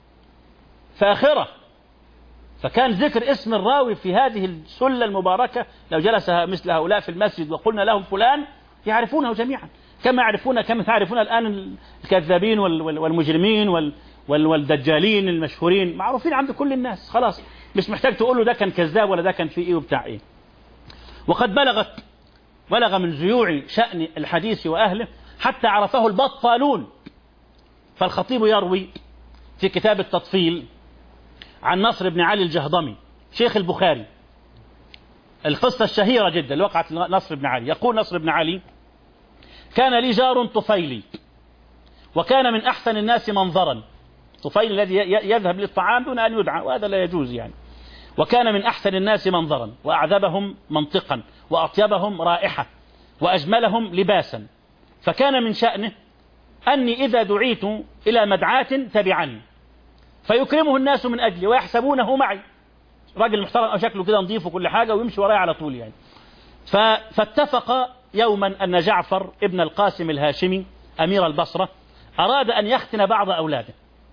فاخرة. فكان ذكر اسم الراوي في هذه السلة المباركة لو جلس مثل هؤلاء في المسجد وقلنا لهم فلان يعرفونه جميعا، كما تعرفون الآن الكذابين والمجرمين والدجالين المشهورين معروفين عند كل الناس، خلاص مش محتاج تقول له ده كان كذاب ولا ده كان فيه إيه وبتاع إيه. وقد بلغ من زيوع شأن الحديث وأهله حتى عرفه البطالون. فالخطيب يروي في كتاب التطفيل عن نصر بن علي الجهضمي شيخ البخاري القصة الشهيرة جدا اللي وقعت نصر بن علي. يقول نصر بن علي: كان لي جار طفيلي وكان من أحسن الناس منظرا. طفيل الذي يذهب للطعام دون أن يدعى، وهذا لا يجوز يعني. وكان من أحسن الناس منظرا وأعذبهم منطقا وأطيبهم رائحة وأجملهم لباسا. فكان من شأنه أني إذا دعيت إلى مدعاة تبعني فيكرمه الناس من أجلي ويحسبونه معي راجل محترم أو شكله كده نظيف وكل حاجة ويمشي وراي على طول يعني. فاتفق يوما أن جعفر ابن القاسم الهاشمي أمير البصرة أراد أن يختن بعض أولاده.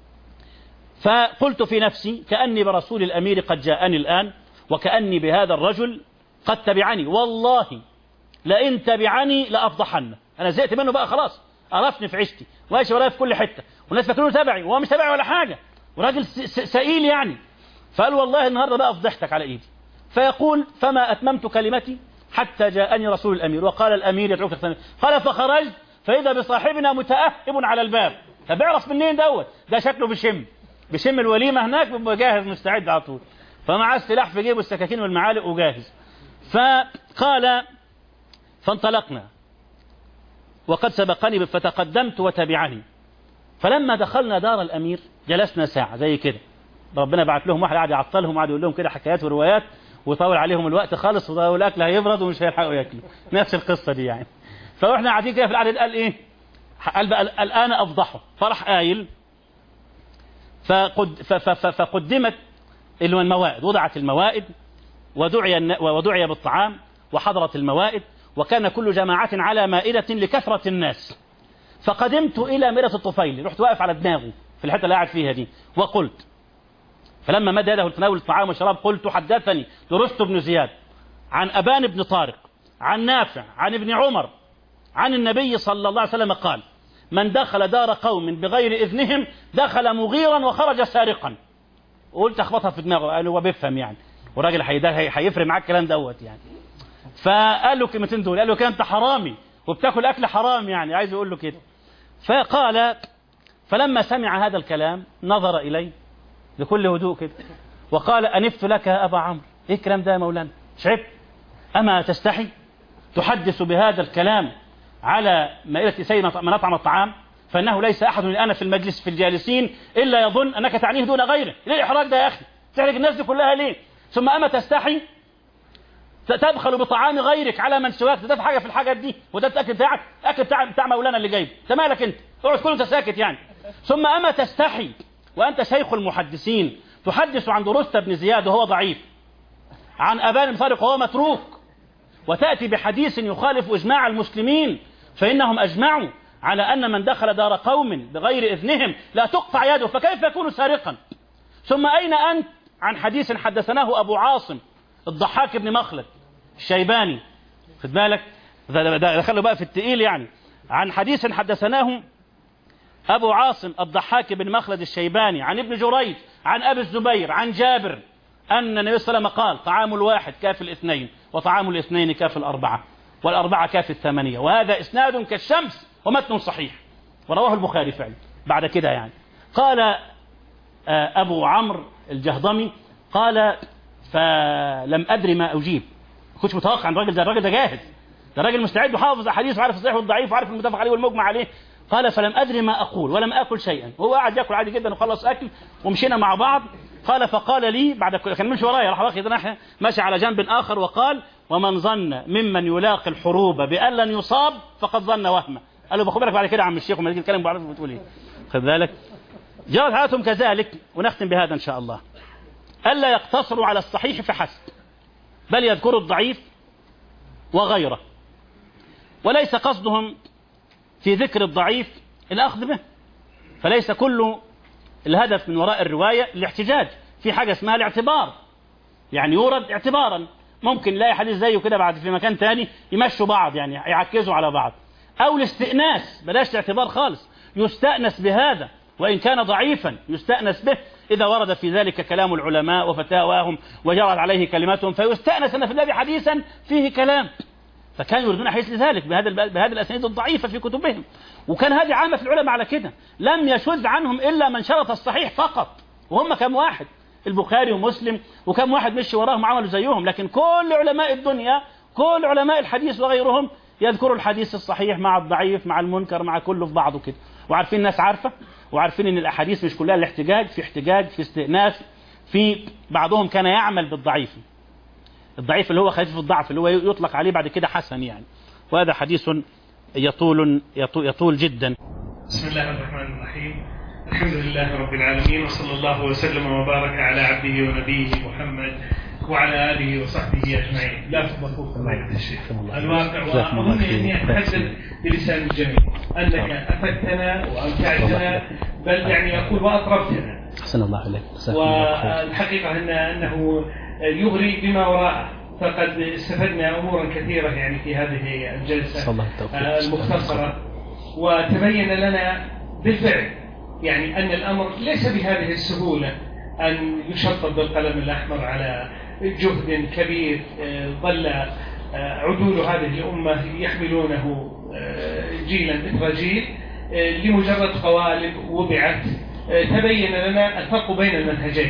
فقلت في نفسي كأني برسول الأمير قد جاءني الآن وكأني بهذا الرجل قد تبعني، والله لئن تبعني لأفضحن. أنا زهقت منه بقى خلاص، عرفني في عشتي وماشي ورايا في كل حتة والناس فاكرينه تبعي وهو مش تبعي ولا حاجة وراجل سئيل يعني. فقال والله النهارده بقى فضحتك على ايدي. فيقول: فما أتممت كلمتي حتى جاءني رسول الأمير وقال: الأمير يدعوك الثاني. قال: فخرجت فإذا بصاحبنا متأهب على الباب. طب اعرف منين دوت؟ ده شكله بشم الوليمة هناك وجاهز مستعد على طول، فمع السلاح في جيبه السكاكين والمعالق وجاهز. فقال: فانطلقنا وقد سبقني فتقدمت وتبعني. فلما دخلنا دار الأمير جلسنا ساعة زي كده، ربنا بعت لهم واحد قاعد يعطلهم وقعد يقول لهم كده حكايات وروايات ويطول عليهم الوقت خالص والأكل هيبرد ومش هيلحقوا ياكلوا، نفس القصة دي يعني. فاحنا قاعدين كده في القعدة قال إيه؟ قال بقى الآن أفضحه. فرح قايل فقدمت الموائد، وضعت الموائد ودعي بالطعام وحضرت الموائد، وكان كل جماعة على مائدة لكثرة الناس. فقدمت إلى مائدة الطفيل، رحت واقف على دماغه في الحتة اللي قاعد فيها دي وقلت، فلما مد يده لتناول الطعام والشراب قلت: حدثني درست بن زياد عن أبان بن طارق عن نافع عن ابن عمر عن النبي صلى الله عليه وسلم قال: من دخل دار قوم بغير إذنهم دخل مغيرا وخرج سارقا. قلت أخبطها في دماغه، قال هو بيفهم يعني، والراجل هيفرق معاك الكلام دوت يعني. فقال له كلمتين دول، قال له كده أنت حرامي وبتاكل أكل حرام يعني، عايز يقول له كده. فقال: فلما سمع هذا الكلام نظر إلي بكل هدوء كده وقال: أنفت لك يا أبا عمرو. إيه الكلام ده يا مولانا؟ شعب أما تستحي تحدث بهذا الكلام على مائدة سيد من أطعم الطعام؟ فإنه ليس أحد الآن في المجلس في الجالسين إلا يظن أنك تعنيه دون غيره. ليه الإحراج ده يا أخي؟ تحرج الناس دي كلها ليه؟ ثم أما تستحي تبخل بطعام غيرك على من سواك، ده في حاجة في الحاجات دي، وده الأكل بتاعك، أكل بتاع مولانا اللي جايبه، أنت مالك أنت؟ اقعد كل أنت ساكت يعني. ثم أما تستحي وأنت شيخ المحدثين تحدث عن درست بن زياد وهو ضعيف، عن أبان بن طارق وهو متروك، وتأتي بحديث يخالف إجماع المسلمين فإنهم أجمعوا على أن من دخل دار قوم بغير إذنهم لا تقطع يده، فكيف يكون سارقا؟ ثم أين أنت عن حديث حدثناه أبو عاصم الضحاك بن مخلد الشيباني، خد بالك دخلوا بقى في التقيل يعني، عن حديث حدثناه أبو عاصم الضحاك بن مخلد الشيباني عن ابن جريج عن أبي الزبير عن جابر أن النبي صلى الله عليه وسلم قال: طعام الواحد كاف الاثنين، وطعام الاثنين كاف الأربعة، والأربعة كاف الثمانية، وهذا إسناد كالشمس ومتن صحيح، ورواه البخاري فعلا. بعد كده يعني قال أبو عمرو الجهضمي قال: فلم أدري ما أجيب، ما كنتش متوقع عن الراجل ده جاهز، ده راجل مستعد وحافظ أحاديث وعارف الصحيح والضعيف وعارف المتفق عليه والمجمع عليه. قال: فلم أدري ما أقول ولم أكل شيئا. هو قاعد يأكل عادي جدا وخلص أكل ومشينا مع بعض. قال: فقال لي بعد كان ماشي ورايا، راح واخد ناحية ماشي على جنب آخر، وقال: ومن ظن ممن يلاقي الحروب بأن لن يصاب فقد ظن وهمه. قال له: بخبرك بعد كده يا عم الشيخ، وما تيجي تتكلم بعرف بتقول ايه. خد بالك. جرت حياتهم كذلك. ونختم بهذا إن شاء الله: ألا يقتصروا على الصحيح فحسب، بل يذكروا الضعيف وغيره، وليس قصدهم في ذكر الضعيف الأخذ به، فليس كل الهدف من وراء الرواية الاحتجاج، في حاجة اسمها الاعتبار، يعني يورد اعتبارا، ممكن لاقي حديث زيه كده بعد في مكان تاني يمشوا بعض، يعني يعكزوا على بعض، أو الاستئناس، بلاش الاعتبار خالص، يستأنس بهذا وإن كان ضعيفا يستأنس به إذا ورد في ذلك كلام العلماء وفتاواهم وجرت عليه كلماتهم، فيستأنس أن في الباب حديثا فيه كلام، فكانوا يريدون حديث لذلك بهذه الأسانيد الضعيفة في كتبهم. وكان هذه عامة العلماء على كده، لم يشذ عنهم إلا من شرط الصحيح فقط، وهم كم واحد، البخاري ومسلم، وكم واحد مشي وراهم عملوا زيهم، لكن كل علماء الدنيا، كل علماء الحديث وغيرهم يذكروا الحديث الصحيح مع الضعيف مع المنكر مع كله في بعضه كده. وعارفين الناس عارفة، وعارفين ان الأحاديث مش كلها الاحتجاج، في احتجاج، في استئناس، في بعضهم كان يعمل بالضعيف، الضعيف اللي هو خفيف الضعف اللي هو يطلق عليه بعد كده حسن يعني. وهذا حديث يطول جدا. بسم الله الرحمن الرحيم. الحمد لله رب العالمين، وصلى الله وسلم وبارك على عبده ونبيه محمد وعلى آله وصحبه أجمعين. لا تضحوا فضيلة الشيخ، الواقع وأظن أني أتحدث بلسان الجميع أنك أفدتنا وأمتعتنا، بل يعني أقول وأطربتنا. أحسن الله عليك. والحقيقة أنه يغري بما وراءه، فقد استفدنا أمورا كثيرة يعني في هذه الجلسة المختصرة، وتبين لنا بالفعل يعني أن الأمر ليس بهذه السهولة أن يشطب بالقلم الأحمر على جهد كبير ظل عدول هذه الأمة يحملونه جيلا إثر جيل لمجرد قوالب وضعت تبين لنا الفرق بين المنهجين.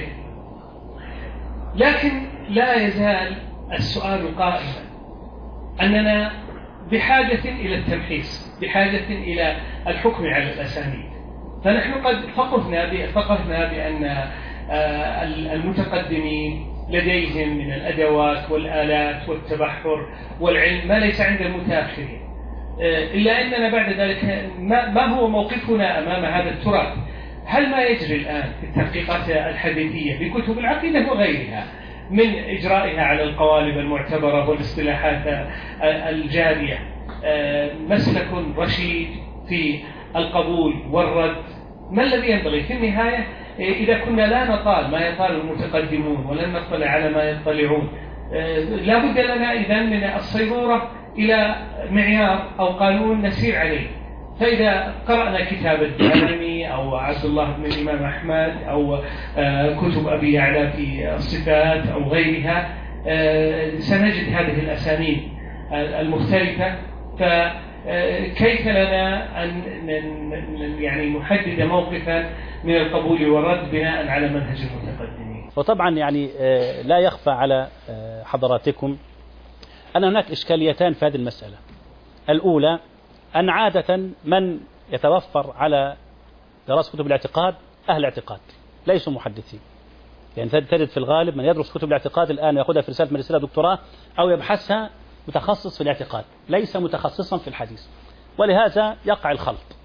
لكن لا يزال السؤال قائما أننا بحاجة إلى التمحيص، بحاجة إلى الحكم على الأسانيد. فنحن قد فقهنا بأن المتقدمين لديهم من الأدوات والآلات والتبحر والعلم ما ليس عند المتأخرين، إلا أننا بعد ذلك ما هو موقفنا أمام هذا التراث؟ هل ما يجري الآن في التحقيقات الحديثية بكتب العقيدة وغيرها من إجرائها على القوالب المعتبرة والاصطلاحات الجارية مسلك رشيد في القبول والرد؟ ما الذي ينبغي في النهاية إذا كنا لا نطال ما يطال المتقدمون ولن نطلع على ما يطلعون؟ لا بد لنا إذن من الصيرورة إلى معيار أو قانون نسير عليه. فإذا قرأنا كتاب الدارمي أو عبد الله بن الإمام أحمد أو كتب أبي يعلى في الصفات أو غيرها سنجد هذه الأسانيد المختلفة. فكيف لنا أن يعني نحدد موقفا من القبول والرد بناء على منهج المتقدمين؟ وطبعا يعني لا يخفى على حضراتكم أن هناك إشكاليتان في هذه المسألة. الأولى أن عادة من يتوفر على دراسة كتب الاعتقاد أهل اعتقاد ليسوا محدثين، يعني تجد في الغالب من يدرس كتب الاعتقاد الآن يأخذها في رسالة ماجستير دكتوراه أو يبحثها متخصص في الاعتقاد، ليس متخصصا في الحديث، ولهذا يقع الخلط.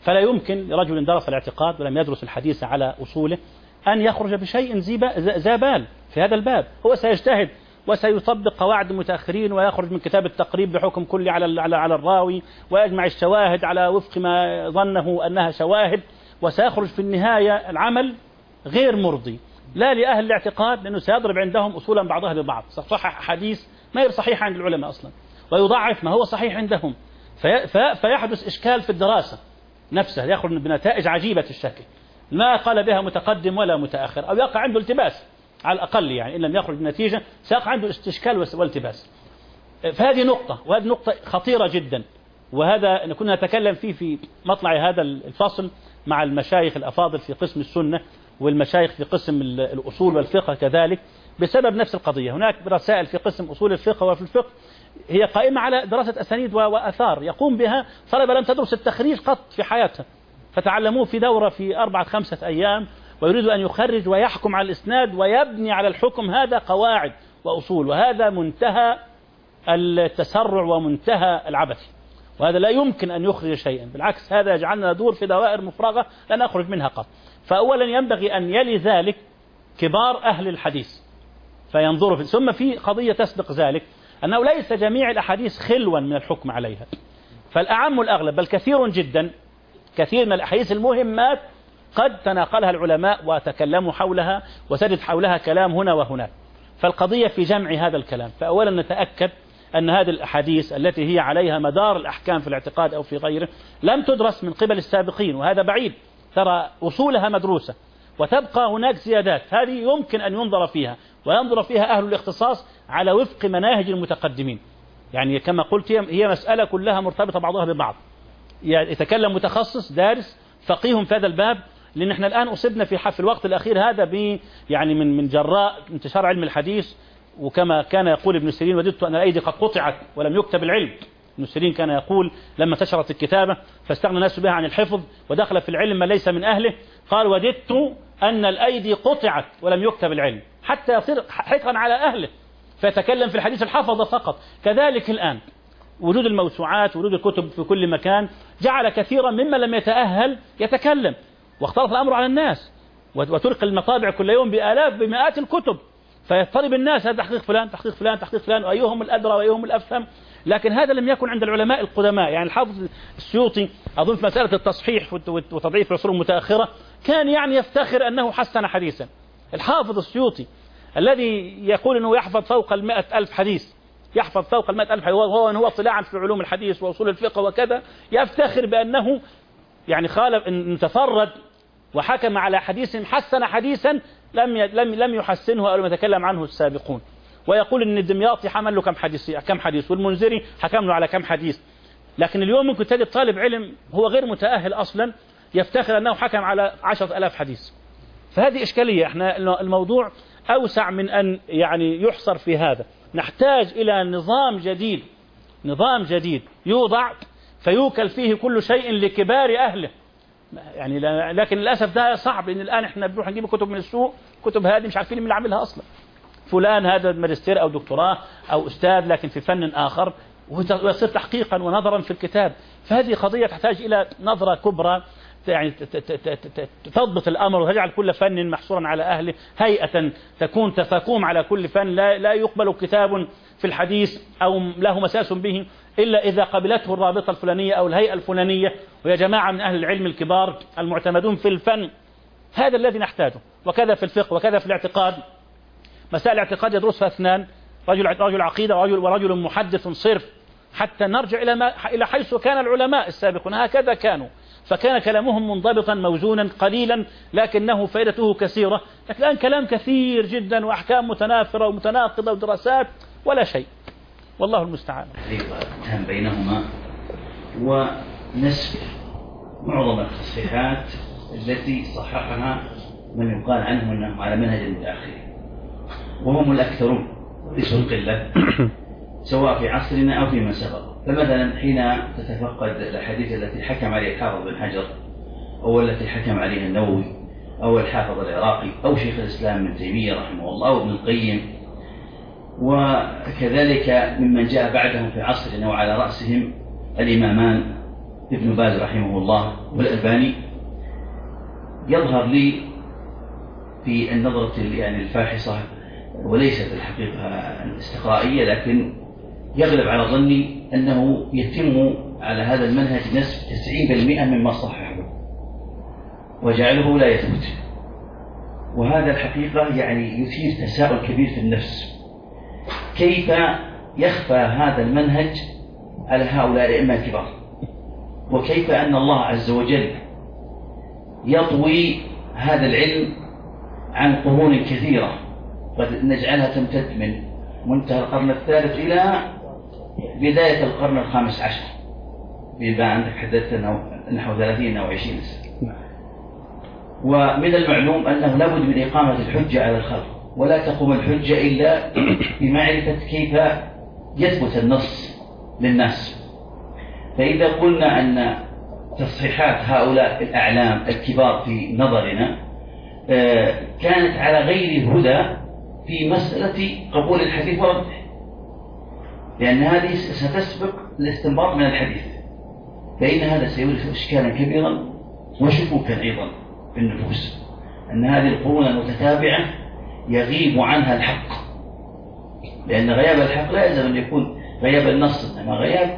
فلا يمكن لرجل درس الاعتقاد ولم يدرس الحديث على أصوله أن يخرج بشيء زابال في هذا الباب. هو سيجتهد وسيطبق قواعد المتأخرين ويخرج من كتاب التقريب بحكم كلي على الراوي، ويجمع الشواهد على وفق ما ظنه أنها شواهد، وسيخرج في النهاية العمل غير مرضي لا لأهل الاعتقاد، لأنه سيضرب عندهم أصولا بعضها ببعض، صحح حديث ما هي صحيح عند العلماء أصلا، ويضعف ما هو صحيح عندهم، فيحدث إشكال في الدراسة نفسها، يخرج بنتائج عجيبة الشكل ما قال بها متقدم ولا متأخر، أو يقع عنده التباس على الأقل، يعني إن لم يخرج بنتيجة سيقع عنده استشكال والتباس. فهذه نقطة، وهذه نقطة خطيرة جدا، وهذا كنا نتكلم فيه في مطلع هذا الفصل مع المشايخ الأفاضل في قسم السنة والمشايخ في قسم الأصول والفقه كذلك، بسبب نفس القضية. هناك رسائل في قسم أصول الفقه وفي الفقه هي قائمة على دراسة أسانيد وأثار يقوم بها طلبة لم تدرس التخريج قط في حياتها، فتعلموه في دورة في 4-5 أيام، ويريد أن يخرج ويحكم على الإسناد ويبني على الحكم. هذا قواعد وأصول، وهذا منتهى التسرع ومنتهى العبث، وهذا لا يمكن أن يخرج شيئا، بالعكس هذا يجعلنا ندور في دوائر مفرغة لا نخرج منها قط. فأولا ينبغي أن يلي ذلك كبار أهل الحديث فينظروا فيه. ثم في قضية تسبق ذلك، أنه ليس جميع الأحاديث خلوا من الحكم عليها، فالأعم الأغلب بل كثير جدا، كثير من الأحاديث المهمات قد تناقلها العلماء وتكلموا حولها وسجد حولها كلام هنا وهناك، فالقضية في جمع هذا الكلام. فأولا نتأكد أن هذه الأحاديث التي هي عليها مدار الأحكام في الاعتقاد أو في غيره لم تدرس من قبل السابقين، وهذا بعيد، ترى أصولها مدروسة وتبقى هناك زيادات، هذه يمكن أن ينظر فيها وينظر فيها أهل الاختصاص على وفق مناهج المتقدمين. يعني كما قلت هي مسألة كلها مرتبطة بعضها ببعض، يتكلم متخصص دارس فقيه في هذا الباب، لأن احنا الآن أصبنا في الوقت الأخير هذا يعني من جراء انتشار علم الحديث، وكما كان يقول ابن سيرين: وددت أن الأيدي قد قطعت ولم يكتب العلم. ابن سيرين كان يقول لما انتشرت الكتابة فاستغنى الناس بها عن الحفظ ودخل في العلم من ليس من أهله، قال: وددت أن الأيدي قطعت ولم يكتب العلم، حتى يصير حقا على أهله فيتكلم في الحديث الحفظ فقط. كذلك الآن وجود الموسوعات وجود الكتب في كل مكان جعل كثيرا ممن لم يتأهل يتكلم، واختلط الأمر على الناس، وتلقي المطابع كل يوم بمئات الكتب، فيضطرب الناس: هذا تحقيق فلان، تحقيق فلان، تحقيق فلان، وأيهم الأدرى وأيهم الأفهم. لكن هذا لم يكن عند العلماء القدماء. يعني الحافظ السيوطي أظن في مسألة التصحيح وتضعيف العصور المتأخرة كان يعني يفتخر أنه حسن حديثا. الحافظ السيوطي الذي يقول أنه يحفظ فوق 100,000 حديث، يحفظ فوق 100,000 حديث، وهو اطلاعا في علوم الحديث وأصول الفقه وكذا، يفتخر بأنه يعني خالف، إن تفرد وحكم على حديث حسن حديثا لم يحسنه أو لم يتكلم عنه السابقون، ويقول إن الدمياطي حمل له كم حديث والمنذري حكم له على كم حديث. لكن اليوم ممكن تجد طالب علم هو غير متأهل أصلا يفتخر أنه حكم على 10,000 حديث. فهذه إشكالية. احنا الموضوع أوسع من أن يعني يحصر في هذا، نحتاج إلى نظام جديد يوضع فيوكل فيه كل شيء لكبار أهله. يعني لكن للأسف ده صعب، لأن الآن احنا بنروح نجيب كتب من السوق، كتب هذه مش عارفين مين اللي عاملها أصلا، فلان هذا ماجستير أو دكتوراه أو أستاذ لكن في فن آخر، ويصير تحقيقا ونظرا في الكتاب. فهذه قضية تحتاج إلى نظرة كبرى، يعني تضبط الأمر وتجعل كل فن محصورا على أهله، هيئة تقوم على كل فن، لا يقبل كتاب في الحديث أو له مساس به إلا إذا قبلته الرابطة الفلانية أو الهيئة الفلانية، ويا جماعة من أهل العلم الكبار المعتمدون في الفن. هذا الذي نحتاجه. وكذا في الفقه وكذا في الاعتقاد. مسائل الاعتقاد يدرسها اثنان: رجل عقيدة ورجل محدث صرف، حتى نرجع إلى حيث كان العلماء السابقون هكذا كانوا، فكان كلامهم منضبطا موزونا قليلا لكنه فائدته كثيرة. لكن الآن كلام كثير جدا وأحكام متنافرة ومتناقضة ودراسات ولا شيء، والله المستعان. التهم بينهما ونسف معظم التصحيحات التي صححها من يقال عنهم أنهم على منهج المتأخرين، وهم الأكثرون ليسوا القلة سواء في عصرنا أو فيما سبق. فمثلا حين تتفقد الأحاديث التي حكم عليها الحافظ بن حجر أو التي حكم عليها النووي أو الحافظ العراقي أو شيخ الإسلام ابن تيمية رحمه الله أو ابن القيم، وكذلك ممن جاء بعدهم في عصرنا وعلى رأسهم الإمامان ابن باز رحمه الله والألباني يظهر لي في النظرة يعني الفاحصة وليست الحقيقة الاستقرائية، لكن يغلب على ظني أنه يتم على هذا المنهج نسب 90% مما صححه وجعله لا يثبت. وهذا الحقيقة يعني يثير تساؤل كبير في النفس، كيف يخفى هذا المنهج على هؤلاء الأئمة الكبار، وكيف أن الله عز وجل يطوي هذا العلم عن قرون كثيرة قد نجعلها تمتد من منتهى القرن الثالث إلى بداية القرن الخامس عشر، بما عندك حدثت نحو 30 أو 20 سنة. ومن المعلوم أنه لابد من إقامة الحجة على الخلق، ولا تقوم الحجة إلا بمعرفة كيف يثبت النص للناس. فإذا قلنا أن تصحيحات هؤلاء الأعلام الكبار في نظرنا كانت على غير هدى في مسألة قبول الحديث ورده، لأن هذه ستسبق الاستنباط من الحديث، فإن هذا سيورث إشكالا كبيرا وشكوكا أيضا في النفوس، أن هذه القرون المتتابعة يغيب عنها الحق، لأن غياب الحق لا يلزم أن يكون غياب النص، إنما غياب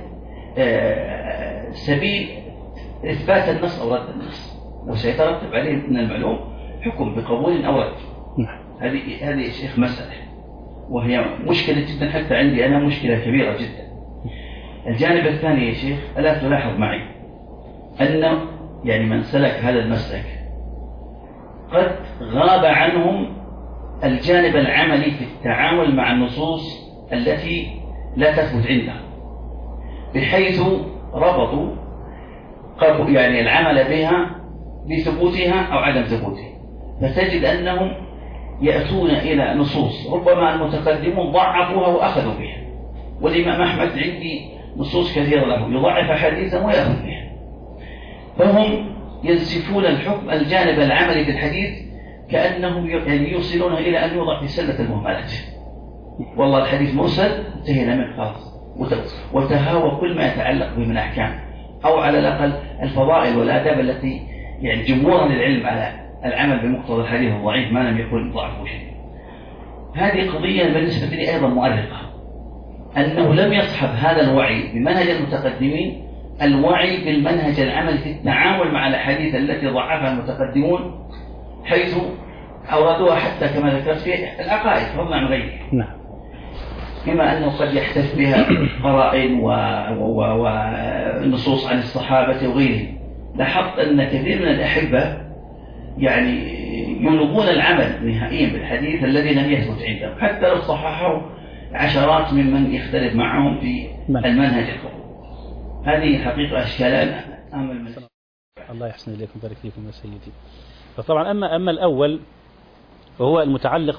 سبيل إثبات النص أو رد النص، وسيترتب عليه من المعلوم حكم بقبول أو رد. هذه يا شيخ مسألة، وهي مشكلة جدا حتى عندي أنا، مشكلة كبيرة جدا. الجانب الثاني يا شيخ، ألا تلاحظ معي أن يعني من سلك هذا المسلك قد غاب عنهم الجانب العملي في التعامل مع النصوص التي لا تثبت عندهم، بحيث ربطوا يعني العمل بها بثبوتها أو عدم ثبوتها، فتجد أنهم يأتون إلى نصوص ربما المتقدمون ضعفوها وأخذوا بها، والإمام أحمد عندي نصوص كثيرة له يضعف حديثا ويأخذ بها، فهم ينسفون الحكم الجانب العملي في الحديث كأنهم يعني يوصلون إلى أن يوضع في سلة المهملات. والله الحديث مرسل انتهينا منه خلاص، وتهاوى كل ما يتعلق به من أحكام، أو على الأقل الفضائل والآداب التي يعني جمهور العلم على العمل بمقتضى الحديث الضعيف ما لم يكن ضعفه شيء. هذه قضية بالنسبة لي أيضا مؤرقة، أنه لم يصحب هذا الوعي بمنهج المتقدمين الوعي بالمنهج العملي في التعامل مع الأحاديث التي ضعفها المتقدمون، حيث أوردوها حتى كما ذكرت في العقائد فضلا عن غيره، بما أنه قد يحتف بها قرائن ونصوص عن الصحابة وغيرهم. لاحظت أن كثير من الأحبة يعني يلغون العمل نهائيا بالحديث الذي لم يثبت عندهم، حتى لو صححوا عشرات ممن يختلف معهم في المنهج القوي. هذه حقيقة أشكالات أمل من الله يحسن إليكم بارك فيكم يا سيدي. فطبعا أما الأول وهو المتعلق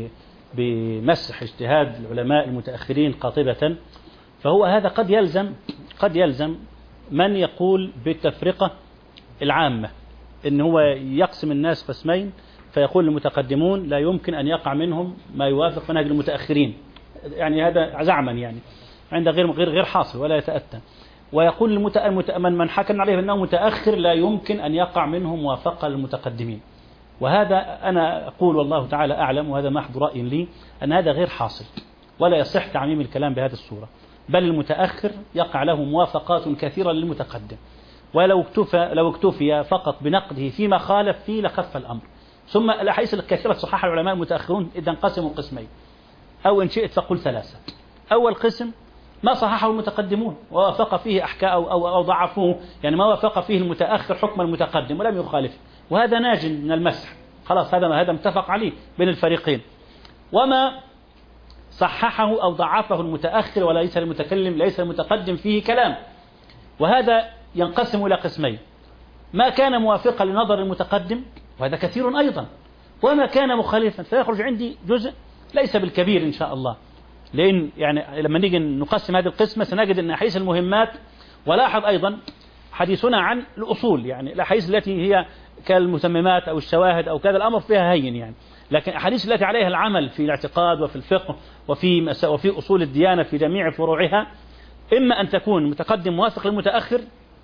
بمسح اجتهاد العلماء المتأخرين قاطبة، فهو هذا قد يلزم من يقول بالتفرقة العامة، إن هو يقسم الناس قسمين، فيقول المتقدمون لا يمكن أن يقع منهم ما يوافق منهج المتأخرين، يعني هذا زعما يعني عند غير حاصل ولا يتأتى. ويقول من حكم عليه أنه متأخر لا يمكن أن يقع منهم موافقة للمتقدمين. وهذا أنا أقول والله تعالى أعلم، وهذا محض رأي لي، أن هذا غير حاصل ولا يصح تعميم الكلام بهذه الصورة، بل المتأخر يقع له موافقات كثيرة للمتقدم، ولو اكتفي فقط بنقده فيما خالف فيه لخف الأمر. ثم الأحاديث الكثيرة صححها العلماء المتأخرون إذا انقسموا قسمين، أو إن شئت فقل ثلاثة. أول قسم ما صححه المتقدمون ووافق فيه أو ضعفوه، يعني ما وافق فيه المتأخر حكم المتقدم ولم يخالفه، وهذا ناج من المسح، خلاص هذا متفق عليه بين الفريقين. وما صححه أو ضعفه المتأخر وليس المتكلم ليس المتقدم فيه كلام، وهذا ينقسم إلى قسمين: ما كان موافقا لنظر المتقدم وهذا كثير أيضا، وما كان مخالفا، فيخرج عندي جزء ليس بالكبير إن شاء الله. لأن يعني لما نيجي نقسم هذه القسمة سنجد أن أحاديث المهمات، ولاحظ أيضا حديثنا عن الأصول، يعني الأحاديث التي هي كالمتممات أو الشواهد أو كذا الأمر فيها هين يعني، لكن الأحاديث التي عليها العمل في الاعتقاد وفي الفقه وفي أصول الديانة في جميع فروعها، إما أن تكون متقدم موافق للمتأخر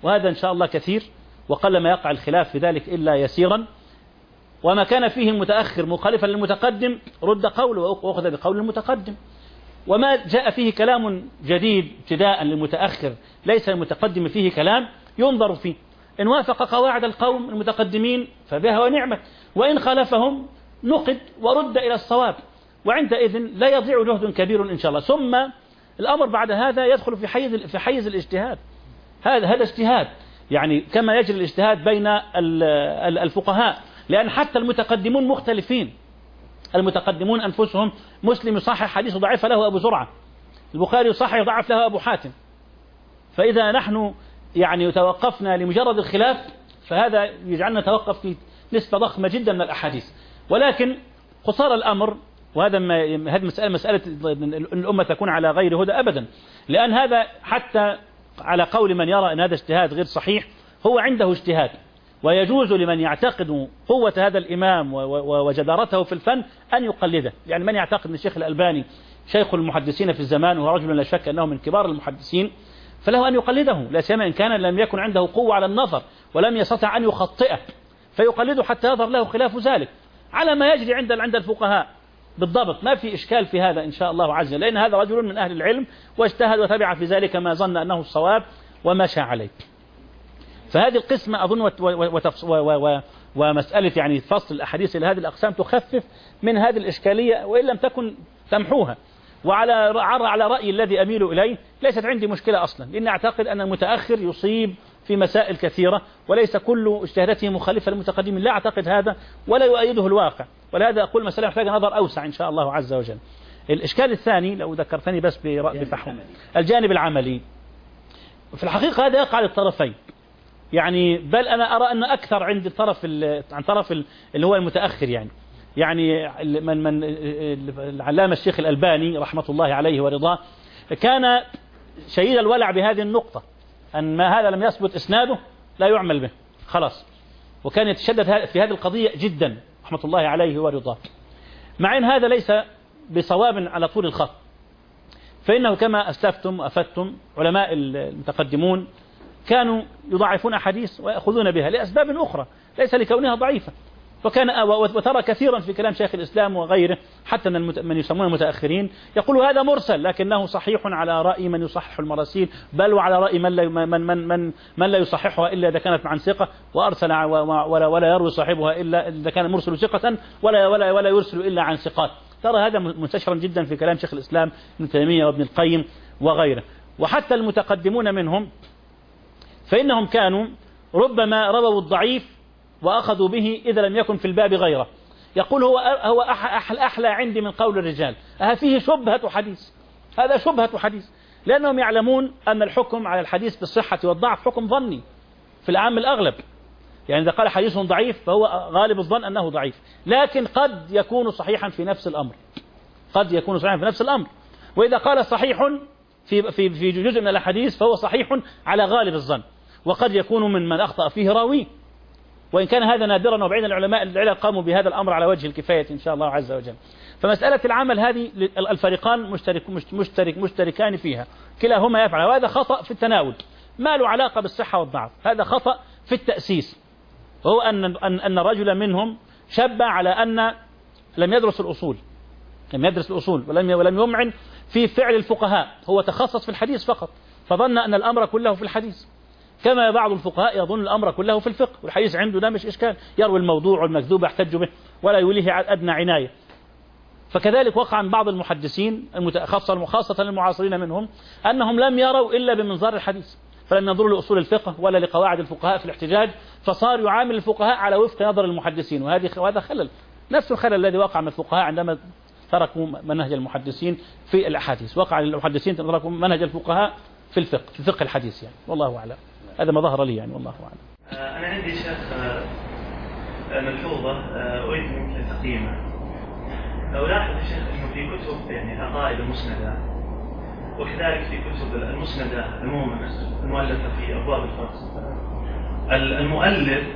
وهذا إن شاء الله كثير، وقل ما يقع الخلاف في ذلك إلا يسيرا. وما كان فيه المتأخر مخالفا للمتقدم رد قوله وأخذ بقول المتقدم، وما جاء فيه كلام جديد ابتداء للمتأخر ليس المتقدم فيه كلام ينظر فيه، إن وافق قواعد القوم المتقدمين فبها ونعمة، وإن خالفهم نقد ورد إلى الصواب، وعندئذ لا يضيع جهد كبير إن شاء الله. ثم الأمر بعد هذا يدخل في حيز الاجتهاد، هذا اجتهاد يعني كما يجري الاجتهاد بين الفقهاء، لأن حتى المتقدمون مختلفين. المتقدمون أنفسهم، مسلم يصحح حديث ضعيف له أبو زرعة، البخاري يصحح ضعف له أبو حاتم. فإذا نحن يعني توقفنا لمجرد الخلاف فهذا يجعلنا نتوقف في نسبة ضخمة جدا من الأحاديث. ولكن قصار الأمر، وهذا هذه مسألة الأمة تكون على غير هدى أبدا، لأن هذا حتى على قول من يرى أن هذا اجتهاد غير صحيح هو عنده اجتهاد، ويجوز لمن يعتقد قوة هذا الإمام وجدارته في الفن أن يقلده. يعني من يعتقد أن الشيخ الألباني شيخ المحدثين في الزمان وهو رجل لا شك أنه من كبار المحدثين فله أن يقلده، لا سيما إن كان لم يكن عنده قوة على النظر ولم يستطع أن يخطئه، فيقلده حتى يظهر له خلاف ذلك على ما يجري عند الفقهاء بالضبط. ما في إشكال في هذا إن شاء الله عز وجل، لأن هذا رجل من أهل العلم واجتهد وتبع في ذلك ما ظن أنه الصواب ومشى عليه. فهذه القسمة أظن ومسألة يعني فصل الأحاديث إلى هذه الأقسام تخفف من هذه الإشكالية، وإن لم تكن تمحوها. وعلى رأيي الذي أميل إليه ليست عندي مشكلة أصلا، لأن أعتقد أن المتأخر يصيب في مسائل كثيرة وليس كل اجتهاداته مخالفة للمتقدمين، لا أعتقد هذا ولا يؤيده الواقع، ولهذا أقول مسألة محتاجة نظر أوسع إن شاء الله عز وجل. الإشكال الثاني لو ذكرتني بس بفحم الجانب العملي، في الحقيقة هذا يقع للطرفين، يعني بل أنا أرى أن أكثر عند الطرف عن طرف اللي هو المتأخر. يعني من العلامة الشيخ الألباني رحمة الله عليه ورضاه كان شديد الولع بهذه النقطة، أن ما هذا لم يثبت إسناده لا يعمل به خلاص، وكان يتشدد في هذه القضية جدا رحمة الله عليه ورضاه، مع أن هذا ليس بصواب على طول الخط. فإنه كما أسلفتم وأفدتم علماء المتقدمون كانوا يضعفون أحاديث ويأخذون بها لأسباب أخرى ليس لكونها ضعيفة. وترى كثيرا في كلام شيخ الإسلام وغيره حتى من يسمون المتأخرين يقول هذا مرسل لكنه صحيح على رأي من يصحح المراسيل، بل وعلى رأي من لا يصححها إلا إذا كانت عن ثقة، وأرسل ولا يروي صاحبها إلا إذا كان المرسل ثقة ولا يرسل إلا عن ثقات. ترى هذا منتشرا جدا في كلام شيخ الإسلام ابن تيمية وابن القيم وغيره. وحتى المتقدمون منهم فإنهم كانوا ربما رووا الضعيف وأخذوا به إذا لم يكن في الباب غيره، يقول هو أحلى عندي من قول الرجال، فيه شبهة حديث، هذا شبهة حديث، لأنهم يعلمون أن الحكم على الحديث بالصحة والضعف حكم ظني في العام الأغلب. يعني إذا قال حديث ضعيف فهو غالب الظن أنه ضعيف، لكن قد يكون صحيحا في نفس الأمر، قد يكون صحيحا في نفس الأمر. وإذا قال صحيح في جزء من الحديث فهو صحيح على غالب الظن، وقد يكون من أخطأ فيه راوي، وإن كان هذا نادرا وبعيدا العلماء العلم قاموا بهذا الأمر على وجه الكفاية إن شاء الله عز وجل. فمسألة العمل هذه الفريقان مشتركان فيها، كلاهما يفعل، وهذا خطأ في التناول ما له علاقة بالصحة والضعف، هذا خطأ في التأسيس، وهو أن رجلا منهم شب على أن لم يدرس الأصول، ولم يمعن في فعل الفقهاء، هو تخصص في الحديث فقط فظن أن الأمر كله في الحديث، كما بعض الفقهاء يظن الأمر كله في الفقه، والحديث عنده ده مش إشكال، يروي الموضوع والمكذوب يحتج به ولا يوليه أدنى عناية. فكذلك وقع عن بعض المحدثين خاصة المعاصرين منهم أنهم لم يروا إلا بمنظار الحديث، فلم ينظروا لأصول الفقه ولا لقواعد الفقهاء في الاحتجاج، فصار يعامل الفقهاء على وفق نظر المحدثين، وهذا خلل، نفس الخلل الذي وقع من الفقهاء عندما تركوا منهج المحدثين في الأحاديث، وقع المحدثين تركوا منهج الفقهاء في فقه الحديث يعني، والله أعلم. هذا ما ظهر لي يعني، والله أعلم. أنا عندي شيخ ملحوظة أريد منك تقييمها. ألاحظ يا شيخ أنه في كتب يعني عقائد المسندة، وكذلك في كتب المسندة عموما المؤلفة في أبواب الفقه، المؤلف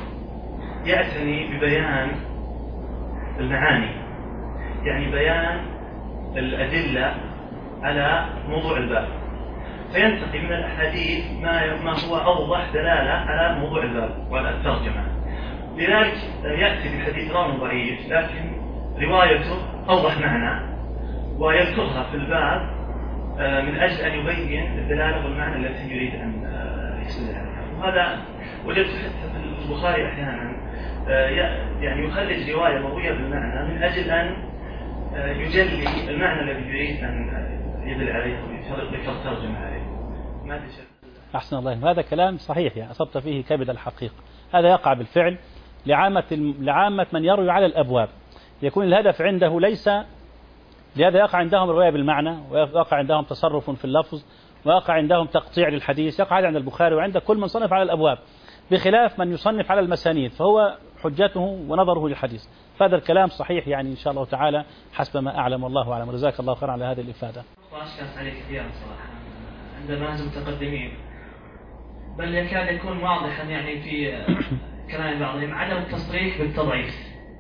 يعتني ببيان المعاني، يعني بيان الأدلة على موضوع الباب. فينتقي من الأحاديث ما هو أوضح دلالة على موضوع الباب وعلى الترجمة. لذلك يأتي بالحديث راوي ضعيف لكن روايته أوضح معنى ويذكرها في الباب من أجل أن يبين الدلالة والمعنى التي يريد أن يستدل عليها. وهذا وجدت حتى في البخاري أحيانا يعني يخرج رواية مروية بالمعنى من أجل أن يجلي المعنى الذي يريد أن يدل عليه ويذكر ترجمة عليه. ما أدري. أحسن الله، هذا كلام صحيح، يعني أصبت فيه كبد الحقيقة. هذا يقع بالفعل لعامة من يروي على الأبواب، يكون الهدف عنده ليس، لهذا يقع عندهم رواية بالمعنى، ويقع عندهم تصرف في اللفظ، ويقع عندهم تقطيع للحديث، يقع هذا عند البخاري وعند كل من صنف على الأبواب، بخلاف من يصنف على المسانيد فهو حجته ونظره للحديث. فهذا الكلام صحيح يعني إن شاء الله تعالى حسب ما أعلم والله أعلم. جزاك الله خيرا على هذه الإفادة. وأشكرت عليه كثيرا صراحة عند منهج المتقدمين، بل يكاد يكون واضحا يعني في كلام بعضهم عدم التصريح بالتضعيف،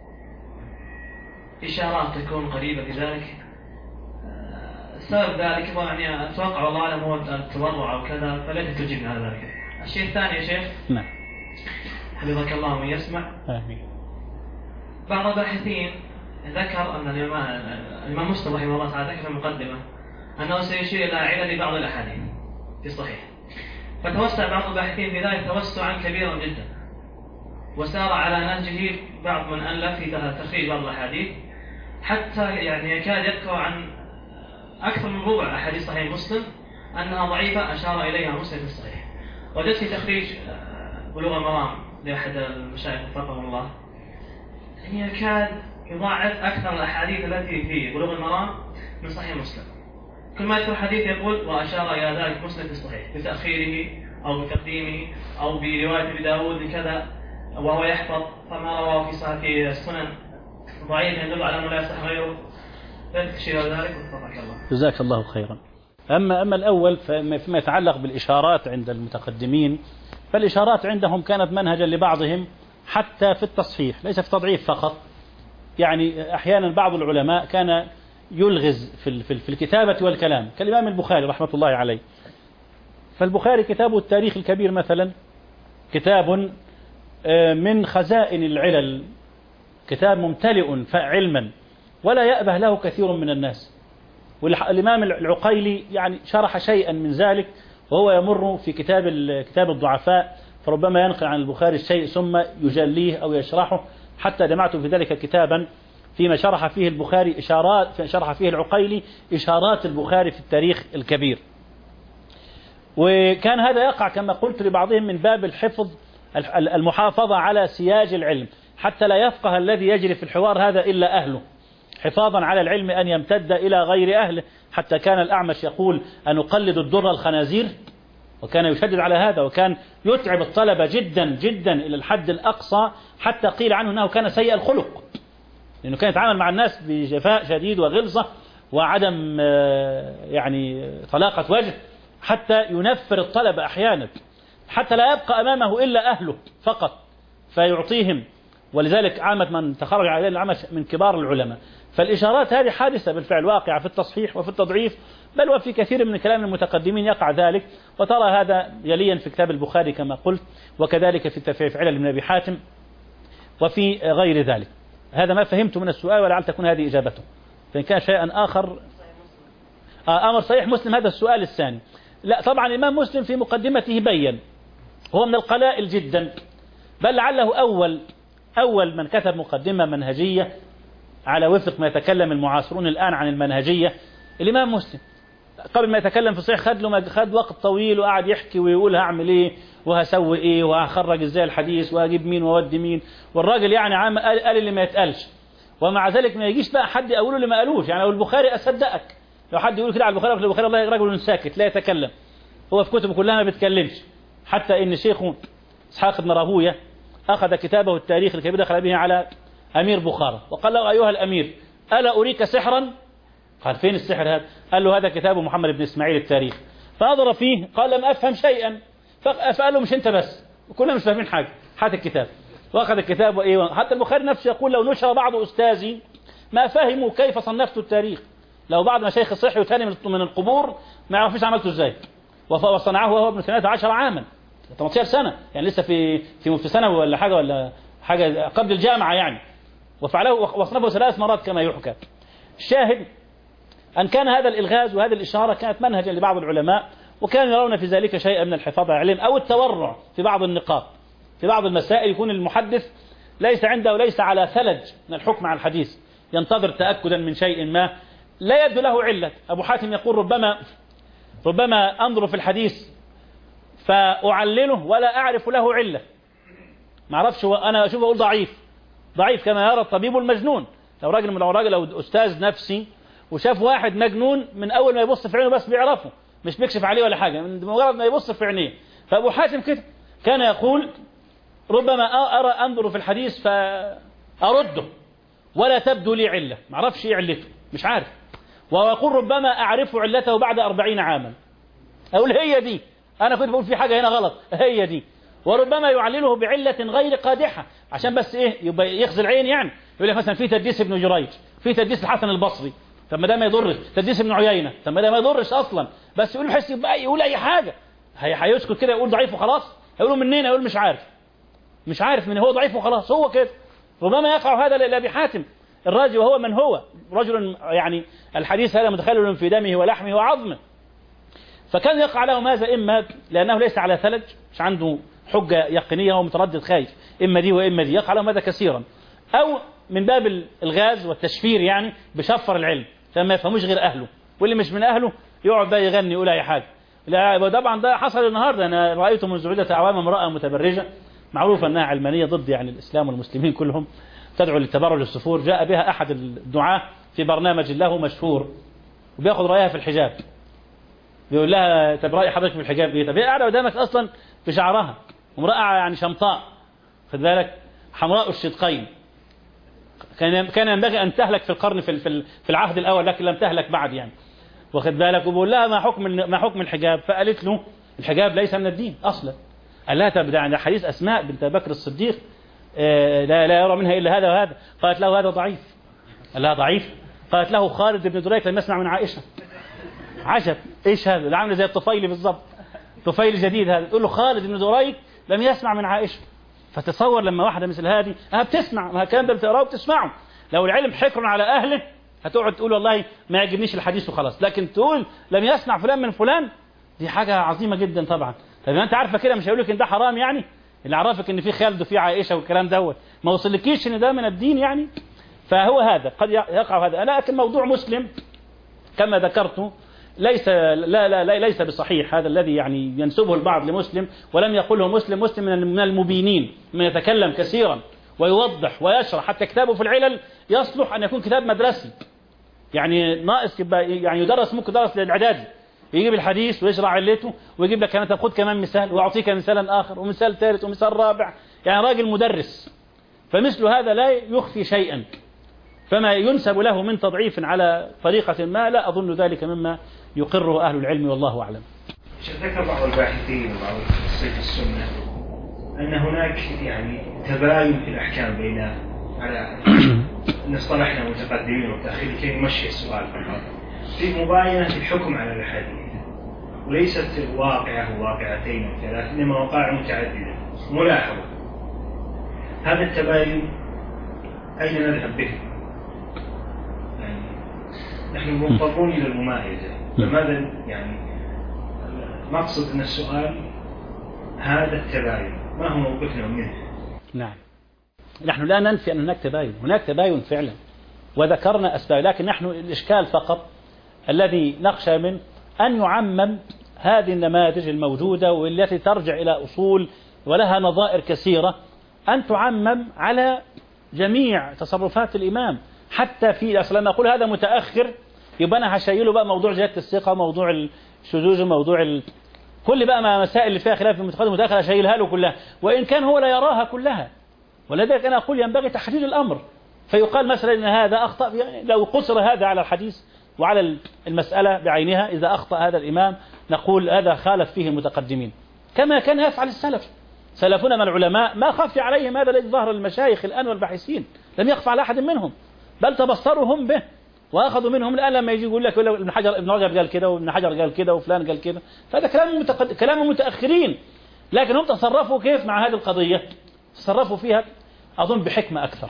إشارات تكون قريبة بذلك. سبب ذلك يعني أتوقع والله أعلم هو التضرع أو كذا، فليس تجيبنا على ذلك. الشيء الثاني يا شيخ، نعم حفظك الله من يسمع، بعض الباحثين ذكر أن الإمام مسلم رحمه الله تعالى ذكر في المقدمة أنه سيشير إلى علل بعض الأحاديث في الصحيح، فتوسع بعض الباحثين في ذلك توسعا كبيرا جدا، وسار على نهجه بعض من ألف في تخريج بعض الأحاديث، حتى يعني يكاد يذكر عن أكثر من ربع أحاديث صحيح مسلم أنها ضعيفة أشار إليها مسلم في الصحيح. وجدت في تخريج بلوغ المرام لأحد المشايخ وفقهم الله يكاد يضاعف أكثر الأحاديث التي في بلوغ المرام من صحيح مسلم. كل ما يذكر حديث يقول وأشار إلى ذلك مسلم في الصحيح بتأخيره أو بتقديمه أو برواية أبي داود بكذا وهو يحفظ، فما رواه في السنن ضعيف يدل على أنه لا يصح غيره. لا تشير ذلك وفقك الله. جزاك الله خيرا. أما الأول فيما يتعلق بالإشارات عند المتقدمين، فالإشارات عندهم كانت منهجا لبعضهم حتى في التصحيح ليس في التضعيف فقط. يعني أحيانا بعض العلماء كان يلغز في الكتابة والكلام كالإمام البخاري رحمة الله عليه. فالبخاري كتابه التاريخ الكبير مثلا كتاب من خزائن العلل، كتاب ممتلئ علما ولا يأبه له كثير من الناس. والإمام العقيلي يعني شرح شيئا من ذلك وهو يمر في كتاب الضعفاء، فربما ينقل عن البخاري الشيء ثم يجليه أو يشرحه، حتى جمعت في ذلك كتابا فيما شرح فيه البخاري شرح فيه العقيلي إشارات البخاري في التاريخ الكبير. وكان هذا يقع كما قلت لبعضهم من باب الحفظ، المحافظة على سياج العلم، حتى لا يفقه الذي يجري في الحوار هذا إلا أهله، حفاظا على العلم أن يمتد إلى غير أهله. حتى كان الأعمش يقول أن نقلد الدر الخنازير، وكان يشدد على هذا، وكان يتعب الطلبة جدا جدا إلى الحد الأقصى، حتى قيل عنه أنه كان سيء الخلق، لأنه كان يتعامل مع الناس بجفاء شديد وغلظة وعدم يعني طلاقة وجه، حتى ينفر الطلبة أحيانا، حتى لا يبقى أمامه إلا أهله فقط فيعطيهم. ولذلك عامة من تخرج عليه العمش من كبار العلماء. فالإشارات هذه حادثة بالفعل واقعة في التصحيح وفي التضعيف، بل وفي كثير من كلام المتقدمين يقع ذلك، وترى هذا جليا في كتاب البخاري كما قلت، وكذلك في التفعيل في علل ابن أبي حاتم وفي غير ذلك. هذا ما فهمت من السؤال ولعل تكون هذه إجابته، فإن كان شيئا آخر أمر صحيح مسلم هذا السؤال الثاني. لا طبعا الإمام مسلم في مقدمته بين، هو من القلائل جدا، بل لعله أول من كتب مقدمة منهجية على وفق ما يتكلم المعاصرون الآن عن المنهجية الإمام مسلم. قبل ما يتكلم في صحيح خد وقت طويل وقعد يحكي ويقول هعمل إيه وهسوي إيه وهخرج إزاي الحديث وهجيب مين وودي مين، والراجل يعني قال اللي ما يتقالش، ومع ذلك ما يجيش بقى حد يقوله اللي ما قالوش. يعني لو البخاري أصدقك، لو حد يقول كده على البخاري الله رجل ساكت لا يتكلم، هو في كتبه كلها ما بيتكلمش. حتى إن شيخه إسحاق بن راهويه أخذ كتابه التاريخ الكبير دخل به على أمير بخارى وقال له أيها الأمير ألا أريك سحرا؟ قال فين السحر هذا؟ قال له هذا كتاب محمد بن إسماعيل التاريخ. فنظر فيه قال لم أفهم شيئا، فقال له مش أنت بس، كلنا مش فاهمين حاجة، هات الكتاب. وأخذ الكتاب وإيه، حتى البخاري نفسه يقول لو نشر بعض أستاذي ما فهموا كيف صنفت التاريخ. لو بعض مشايخ الصحي وثاني من القبور ما يعرفوش عملته إزاي، وصنعه وهو ابن 18 عاما 18 سنة، يعني لسه في ثانوي ولا حاجة قبل الجامعة يعني، وفعله وصنفه 3 مرات كما يحكى. الشاهد أن كان هذا الإلغاز وهذه الإشارة كانت منهجا لبعض العلماء، وكانوا يرون في ذلك شيئا من الحفاظ على العلم أو التورع في بعض النقاط. في بعض المسائل يكون المحدث ليس عنده وليس على ثلج من الحكم على الحديث، ينتظر تأكدا من شيء ما لا يبدو له علة. أبو حاتم يقول ربما أنظر في الحديث فأعلله ولا أعرف له علة، ما أعرفش، أنا أشوفه أقول ضعيف كما يرى الطبيب المجنون. لو راجل أو أستاذ نفسي وشاف واحد مجنون من أول ما يبص في عينه بس بيعرفه، مش بيكشف عليه ولا حاجة، من مجرد ما يبص في عينيه. فأبو حاتم كده كان يقول ربما أنظر في الحديث فأرده ولا تبدو لي علة، ما أعرفش إيه علته، مش عارف. ويقول ربما أعرف علته بعد 40 عاما، أقول هي دي، أنا كنت بقول في حاجة هنا غلط، هي دي. وربما يعلله بعلة غير قادحة عشان بس إيه يبقى يخزي العين، يعني يقول لك مثلا في تدليس ابن جريج، في تدليس الحسن البصري، طب ما ده ما يضرش، تدليس ابن عيينة، طب ما ده ما يضرش أصلا، بس يقول بحيث يقول أي حاجة، هيسكت كده يقول ضعيف وخلاص، يقولوا منين، يقول مش عارف من هو ضعيف وخلاص، هو كده. ربما يقع هذا لأبي حاتم الرازي وهو من هو رجل يعني الحديث هذا متخلل في دمه ولحمه وعظمه، فكان يقع له ماذا؟ إما لأنه ليس على ثلج، مش عنده حجة يقينية، هو متردد خايف إما دي وإما دي، يقع له ماذا كثيرا، أو من باب الغاز والتشفير يعني بشفر العلم فما يفهموش غير أهله، واللي مش من أهله يقعد بقى يغني يقول أي حاجة. لا طبعا ده حصل النهارده، أنا رأيت منذ عدة أعوام امرأة متبرجة معروفة أنها علمانية ضد يعني الإسلام والمسلمين كلهم، تدعو للتبرج السفور. جاء بها أحد الدعاة في برنامج له مشهور وبياخذ رأيها في الحجاب، بيقول لها طب رأي حضرتك في الحجاب إيه؟ طب هي قاعدة قدامك أصلا بشعرها، امرأة يعني شمطاء، خد بالك، حمراء الشدقين، كان ينبغي أن تهلك في القرن في العهد الأول، لكن لم تهلك بعد يعني، واخد بالك. وبقول لها ما حكم الحجاب؟ فقالت له الحجاب ليس من الدين أصلا. قال لها طب ده حديث أسماء بنت بكر الصديق لا يرى منها إلا هذا وهذا. قالت له هذا ضعيف. قال لها ضعيف؟ قالت له خالد بن دريك لم يسمع من عائشة. عجب، ايش هذا؟ ده عامل زي الطفيلي بالضبط، طفيلي جديد هذا، تقول له خالد بن دريك لم يسمع من عائشة. فتصور لما واحدة مثل هذه بتسمع، ما الكلام ده بتقراه وبتسمعه، لو العلم حكر على أهله هتقعد تقول والله ما يعجبنيش الحديث وخلاص، لكن تقول لم يسمع فلان من فلان، دي حاجة عظيمة جدا طبعا. طب انت عارفة كده مش هيقول لك ان ده حرام يعني، اللي عرفك ان في خالد وفي عائشة والكلام دوت ما وصلكيش ان ده من الدين يعني. فهو هذا قد يقع هذا، لكن موضوع مسلم كما ذكرت ليس بصحيح، هذا الذي يعني ينسبه البعض لمسلم ولم يقله مسلم من المبينين، من يتكلم كثيرا ويوضح ويشرح، حتى كتابه في العلل يصلح أن يكون كتاب مدرسي، يعني ناقص يعني يدرس، ممكن يدرس للإعدادي، يجيب الحديث ويشرح علته ويجيب لك كمان، خد كمان مثال وأعطيك مثالا آخر ومثال ثالث ومثال رابع، يعني راجل مدرس. فمثل هذا لا يخفي شيئا، فما ينسب له من تضعيف على طريقة ما لا أظن ذلك مما يقره أهل العلم والله أعلم. ذكر بعض الباحثين وبعض متخصصي السنة أن هناك يعني تباين في الأحكام بين على أن اصطلحنا متقدمين ومتأخرين كي نمشي السؤال فقط، في مباينة في الحكم على الأحاديث، وليست واقعة واقعتين أو ثلاث، إنما وقائع متعددة ملاحظة. هذا التباين أين نذهب به؟ يعني نحن مضطرون إلى الممايزة، فماذا يعني مقصد من السؤال هذا التباين، ما هو موقفنا منه؟ نعم، نحن لا ننفي أن هناك تباين فعلا، وذكرنا أسباب، لكن نحن الإشكال فقط الذي نخشى منه أن يعمم هذه النماذج الموجودة والتي ترجع إلى أصول ولها نظائر كثيرة، أن تعمم على جميع تصرفات الإمام، حتى في أصلا نقول هذا متأخر يبقى أنا هشيله بقى موضوع زيادة الثقة، موضوع الشذوذ، موضوع كل بقى ما مسائل اللي فيها خلاف المتقدم والمتأخر هشيلها له كلها، وإن كان هو لا يراها كلها. ولذلك أنا أقول ينبغي تحديد الأمر، فيقال مثلا إن هذا أخطأ، يعني لو قصر هذا على الحديث وعلى المسألة بعينها، إذا أخطأ هذا الإمام نقول هذا خالف فيه المتقدمين، كما كان يفعل السلف. سلفنا من العلماء ما خفي عليهم هذا الذي ظهر المشايخ الآن والباحثين، لم يخفى على أحد منهم، بل تبصروا هم به وأخذوا منهم. الآن لما يجي يقول لك ابن رجب قال كده وابن حجر قال كده وفلان قال كده، فهذا كلام متأخرين، لكن هم تصرفوا كيف مع هذه القضية؟ تصرفوا فيها أظن بحكمة أكثر،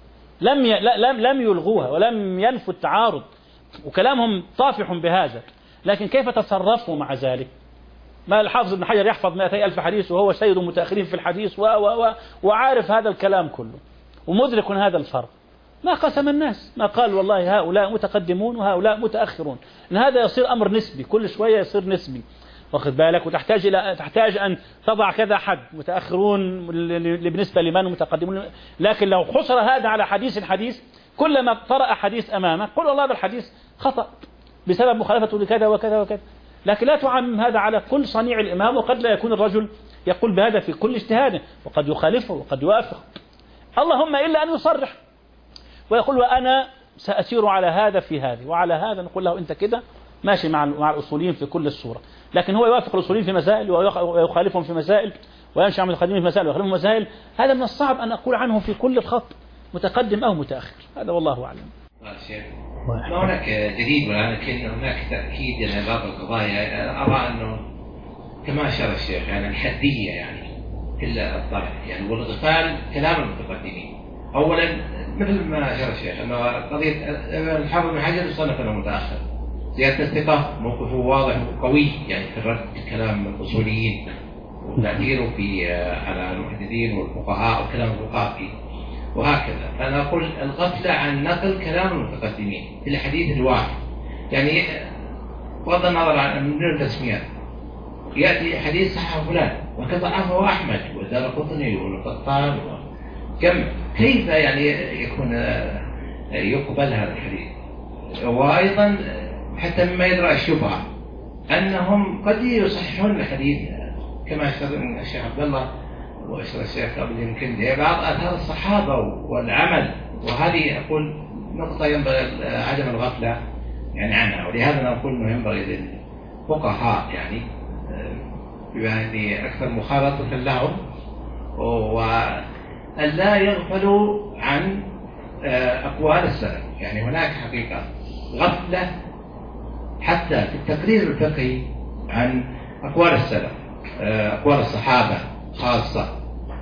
لم يلغوها ولم ينفوا التعارض، وكلامهم طافح بهذا، لكن كيف تصرفوا مع ذلك؟ ما الحافظ ابن حجر يحفظ 200,000 حديث وهو سيد المتأخرين في الحديث وعارف هذا الكلام كله ومدرك هذا الفرق. ما قسم الناس، ما قال والله هؤلاء متقدمون وهؤلاء متأخرون، إن هذا يصير أمر نسبي، كل شوية يصير نسبي، واخذ بالك، تحتاج أن تضع كذا حد، متأخرون بالنسبة لمن متقدمون. لكن لو حصر هذا على حديث كلما قرأ حديث أمامه قل والله هذا الحديث خطأ بسبب مخالفته لكذا وكذا وكذا، لكن لا تعمم هذا على كل صنيع الإمام، وقد لا يكون الرجل يقول بهذا في كل اجتهاده، وقد يخالفه وقد يوافق، اللهم إلا أن يصرح ويقول وأنا سأسير على هذا في هذه وعلى هذا، نقول له أنت كده ماشي مع الأصوليين في كل الصورة. لكن هو يوافق الأصوليين في مسائل ويخالفهم في مسائل، ويمشي مع المتقدمين في مسائل ويخالفهم في مسائل، هذا من الصعب أن أقول عنه في كل الخط متقدم أو متأخر، هذا والله أعلم. ما هناك دليل، ولكن هناك تأكيد على بعض القضايا. أرى أنه كما أشار الشيخ يعني الحدية يعني كل الطرح يعني والغفال كلام المتقدمين. أولا مثل ما أشار الشيخ أنه قضية الحافظ بن حجر صنف أنه متأخر، زيادة الثقة موقفه واضح وقوي يعني في رد كلام الأصوليين وتأثيره في على المحدثين والفقهاء وكلام الفقهاء فيه وهكذا. فأنا أقول الغفلة عن نقل كلام المتقدمين في الحديث الواحد، يعني بغض النظر عن من التسميات، يأتي حديث صححه فلان وكضعفه أحمد والدارقطني والقطان كيف يعني يكون يقبل هذا الحديث؟ وأيضا حتى مما يدرأ الشبهة أنهم قد يصححون الحديث كما أشار الشيخ عبد الله وأشار الشيخ قبل يمكن بعض آثار الصحابة والعمل، وهذه أقول نقطة ينبغي عدم الغفلة يعني عنها، ولهذا نقول أنه ينبغي للفقهاء يعني بما أكثر مخالطة لهم وأن لا يغفلوا عن أقوال السلف. يعني هناك حقيقة غفلة حتى في التقرير الفقهي عن أقوال السلف، أقوال الصحابة خاصة،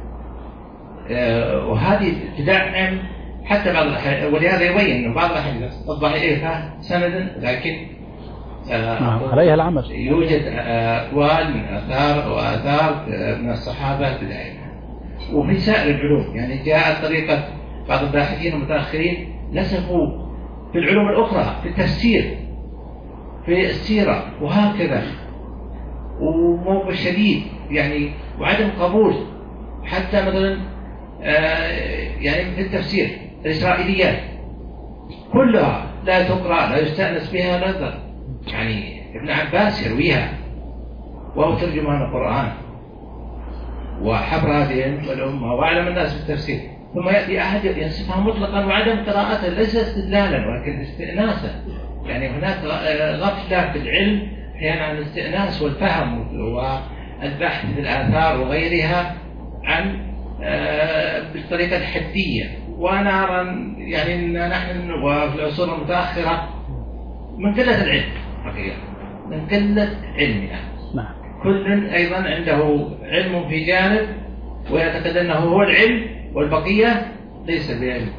وهذه تدعم حتى بعض الأحيان، ولهذا يبين أن بعض الأحيان الضعيفة سندا لكن عليها العمل، يوجد أقوال من آثار من الصحابة تدعمها. وفي سائر العلوم يعني جاءت طريقة بعض الباحثين المتأخرين نسبوا في العلوم الأخرى، في التفسير، في السيرة وهكذا، وموقف شديد يعني وعدم قبول حتى مثلا يعني في التفسير الإسرائيليات كلها لا تقرأ لا يستأنس بها لا ذر. يعني ابن عباس يرويها وهو ترجمان القرآن وحبر هذه الأمة وأعلم الناس بالتفسير، ثم يأتي أحد ينسفها مطلقا وعدم قراءته ليس استدلالا ولكن استئناسا. يعني هناك غفلة في العلم أحيانا عن الاستئناس والفهم والبحث في الآثار وغيرها عن بالطريقة الحدية. وأنا أرى يعني أن نحن وفي العصور المتأخرة من قلة العلم حقيقة، من قلة علمنا، كل أيضا عنده علم في جانب ويعتقد أنه هو العلم والبقية ليس بعلم.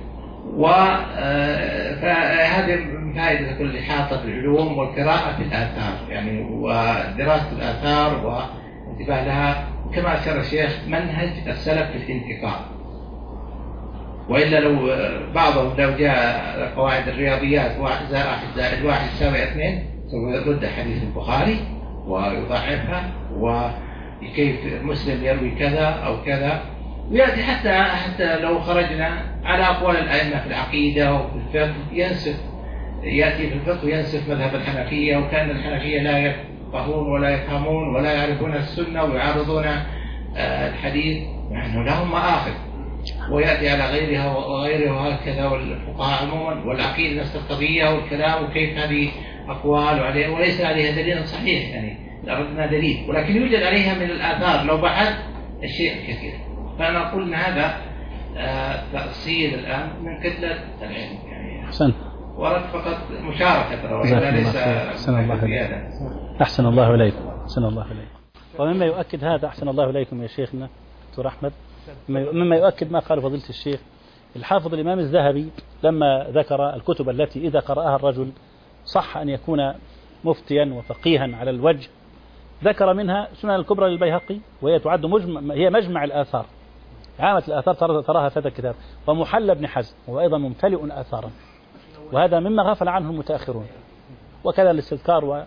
فهذه فائدة كل إحاطة العلوم والقراءة في الآثار يعني ودراسة الآثار وانتباه لها، كما أشار الشيخ منهج السلف في الانتقاء. وإلا لو بعضهم لو جاء قواعد الرياضيات 1+1=2 سوف يرد حديث البخاري ويضعفها وكيف مسلم يروي كذا أو كذا، ويأتي حتى لو خرجنا على أقوال الأئمة في العقيدة وفي الفقه ينسف، يأتي في الفقه ينسف مذهب الحنفية، وكان الحنفية لا يفقهون ولا يفهمون ولا يعرفون السنة ويعارضون الحديث مع أنه لهم مآخذ، ويأتي على غيرها وغيرها وهكذا. والفقهاء عموما والعقيدة نفس القضية والكلام وكيف هذه أقوال وعليها وليس عليها دليل صحيح يعني أردنا دليل، ولكن يوجد عليها من الآثار لو بحث الشيء كثير. فأنا أقول أن هذا تأصيل الآن من قلة العلم يعني. أحسن. وأردت فقط مشاركة وليس زيادة. أحسن الله إليكم. أحسن الله إليكم. ومما يؤكد هذا أحسن الله إليكم يا شيخنا دكتور أحمد، مما يؤكد ما قال فضيلة الشيخ الحافظ الإمام الذهبي لما ذكر الكتب التي إذا قرأها الرجل صح أن يكون مفتيا وفقيها على الوجه، ذكر منها سنن الكبرى للبيهقي، وهي تعد هي مجمع الآثار، عامة الآثار تراها في هذا الكتاب، ومحلى ابن حزم وهو أيضا ممتلئ آثارا، وهذا مما غفل عنه المتأخرون، وكذا الاستذكار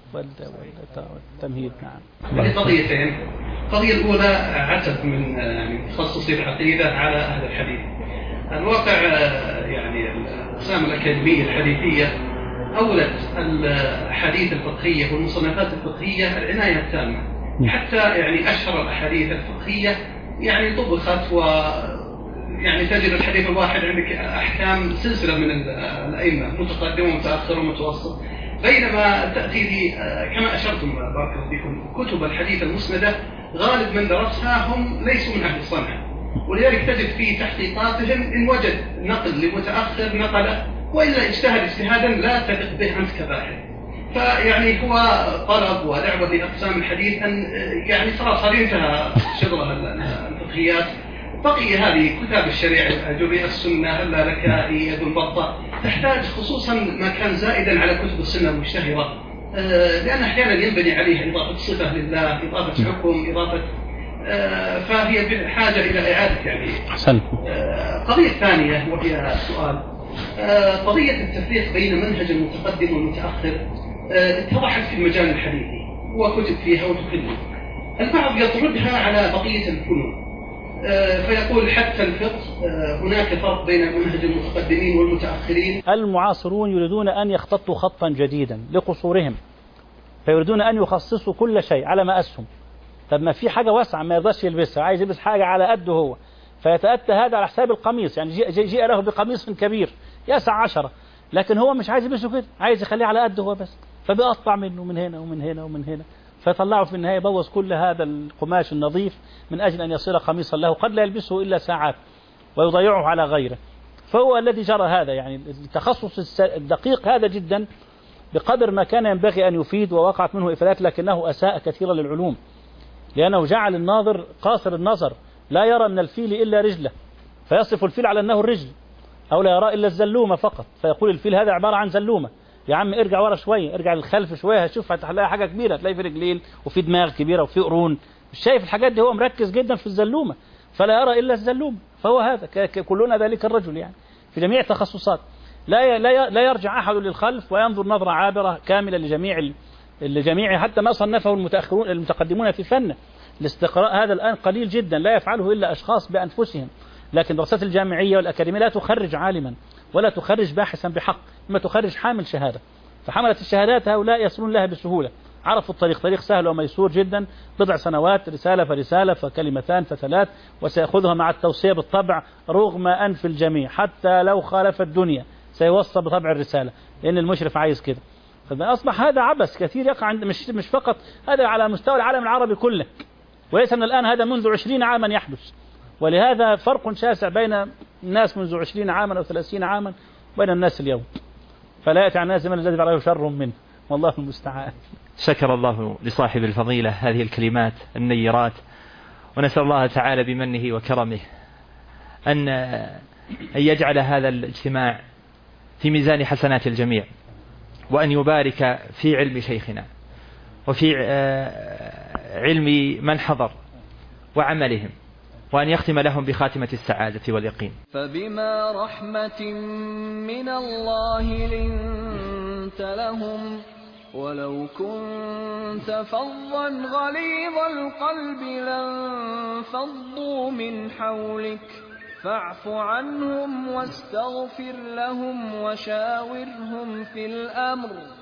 والتمهيد. نعم. قضيتين. القضية الأولى عتب من تخصصي العقيدة على أهل الحديث. الواقع يعني الأقسام الأكاديمية الحديثية أولت الأحاديث الفقهية والمصنفات الفقهية العناية التامة، حتى يعني أشهر الأحاديث الفقهية يعني طبخت، و يعني تجد الحديث الواحد عندك أحكام سلسلة من الأئمة متقدم ومتأخر ومتوسط، بينما تأتي لي كما أشرتم بارك الله فيكم كتب الحديث المسندة غالب من درسها هم ليسوا من أهل الصنعة، ولذلك تجد في تحقيقاتهم إن وجد نقل لمتأخر نقله، وإلا اجتهد اجتهادا لا تثق به أنت كباحث. فيعني هو طلب ودعوة لأقسام الحديث أن يعني خلاص هذه انتهى شغلها الفقهيات، بقي هذه كتاب الشريعة الأجري السنة اللالكائي ابن بطة تحتاج خصوصا ما كان زائدا على كتب السنة المشتهرة، لأن أحيانا ينبني عليها إضافة صفة لله، إضافة حكم، إضافة فهي بحاجة إلى إعادة يعني. قضية ثانية وهي سؤال قضية التفريق بين منهج المتقدم والمتأخر اتضحت في المجال الحديثي وكتب فيها وتكلم. البعض يطردها على بقية الفنون فيقول حتى الفقه هناك فرق بين منهج المتقدمين والمتأخرين. المعاصرون يريدون أن يخططوا خطا جديدا لقصورهم، فيريدون أن يخصصوا كل شيء على مقاسهم. طب ما في حاجة واسعة ما يقدرش يلبسها، عايز يلبس حاجة على قده هو، فيتأتى هذا على حساب القميص. يعني جاء له بقميص كبير يسع 10، لكن هو مش عايز يلبسه كده، عايز يخليه على قده هو بس، فبيقطع منه من هنا ومن هنا ومن هنا، فيطلعه في النهاية يبوظ كل هذا القماش النظيف من أجل أن يصير قميصا له قد لا يلبسه إلا ساعات ويضيعه على غيره. فهو الذي جرى هذا، يعني التخصص الدقيق هذا جدا بقدر ما كان ينبغي أن يفيد، ووقعت منه إفادات، لكنه أساء كثيرا للعلوم، لأنه جعل الناظر قاصر النظر لا يرى من الفيل إلا رجله، فيصف الفيل على أنه الرجل، أو لا يرى إلا الزلومة فقط، فيقول الفيل هذا عبارة عن زلومة. يا عم ارجع ورا شوية، ارجع للخلف شوية، هتشوف هتلاقي حاجة كبيرة، هتلاقي في رجلين وفي دماغ كبيرة وفي قرون، مش شايف الحاجات دي، هو مركز جدا في الزلومة فلا يرى إلا الزلومة. فهو هذا كلنا ذلك الرجل، يعني في جميع التخصصات لا يرجع أحد للخلف وينظر نظرة عابرة كاملة لجميع حتى ما صنفه المتقدمون في فن. الاستقراء هذا الآن قليل جدا، لا يفعله إلا أشخاص بأنفسهم، لكن دراسات الجامعية والأكاديمية لا تخرج عالما ولا تخرج باحثا بحق، إما تخرج حامل شهادة. فحملت الشهادات هؤلاء يصلون لها بسهولة، عرفوا الطريق، طريق سهل وميسور جدا، بضع سنوات، رسالة فرسالة فكلمتان فثلاث، وسيأخذها مع التوصية بالطبع رغم أنف الجميع، حتى لو خالف الدنيا سيوصى بطبع الرسالة، لأن المشرف عايز كده. فأصبح هذا عبث كثير يقع عند مش فقط هذا على مستوى العالم العربي كله، وليس من الآن، هذا منذ 20 عاما يحدث. ولهذا فرق شاسع بين الناس منذ 20 عاما أو 30 عاما وبين الناس اليوم، فلا يأتي عن الناس من الذي فعله شر منه، والله المستعان. شكر الله لصاحب الفضيلة هذه الكلمات النيرات، ونسأل الله تعالى بمنه وكرمه أن يجعل هذا الاجتماع في ميزان حسنات الجميع، وأن يبارك في علم شيخنا وفي علم من حضر وعملهم، وأن يختم لهم بخاتمة السعادة واليقين. فبما رحمة من الله لنت لهم، ولو كنت فظا غليظ القلب لانفضوا من حولك، فاعف عنهم واستغفر لهم وشاورهم في الأمر،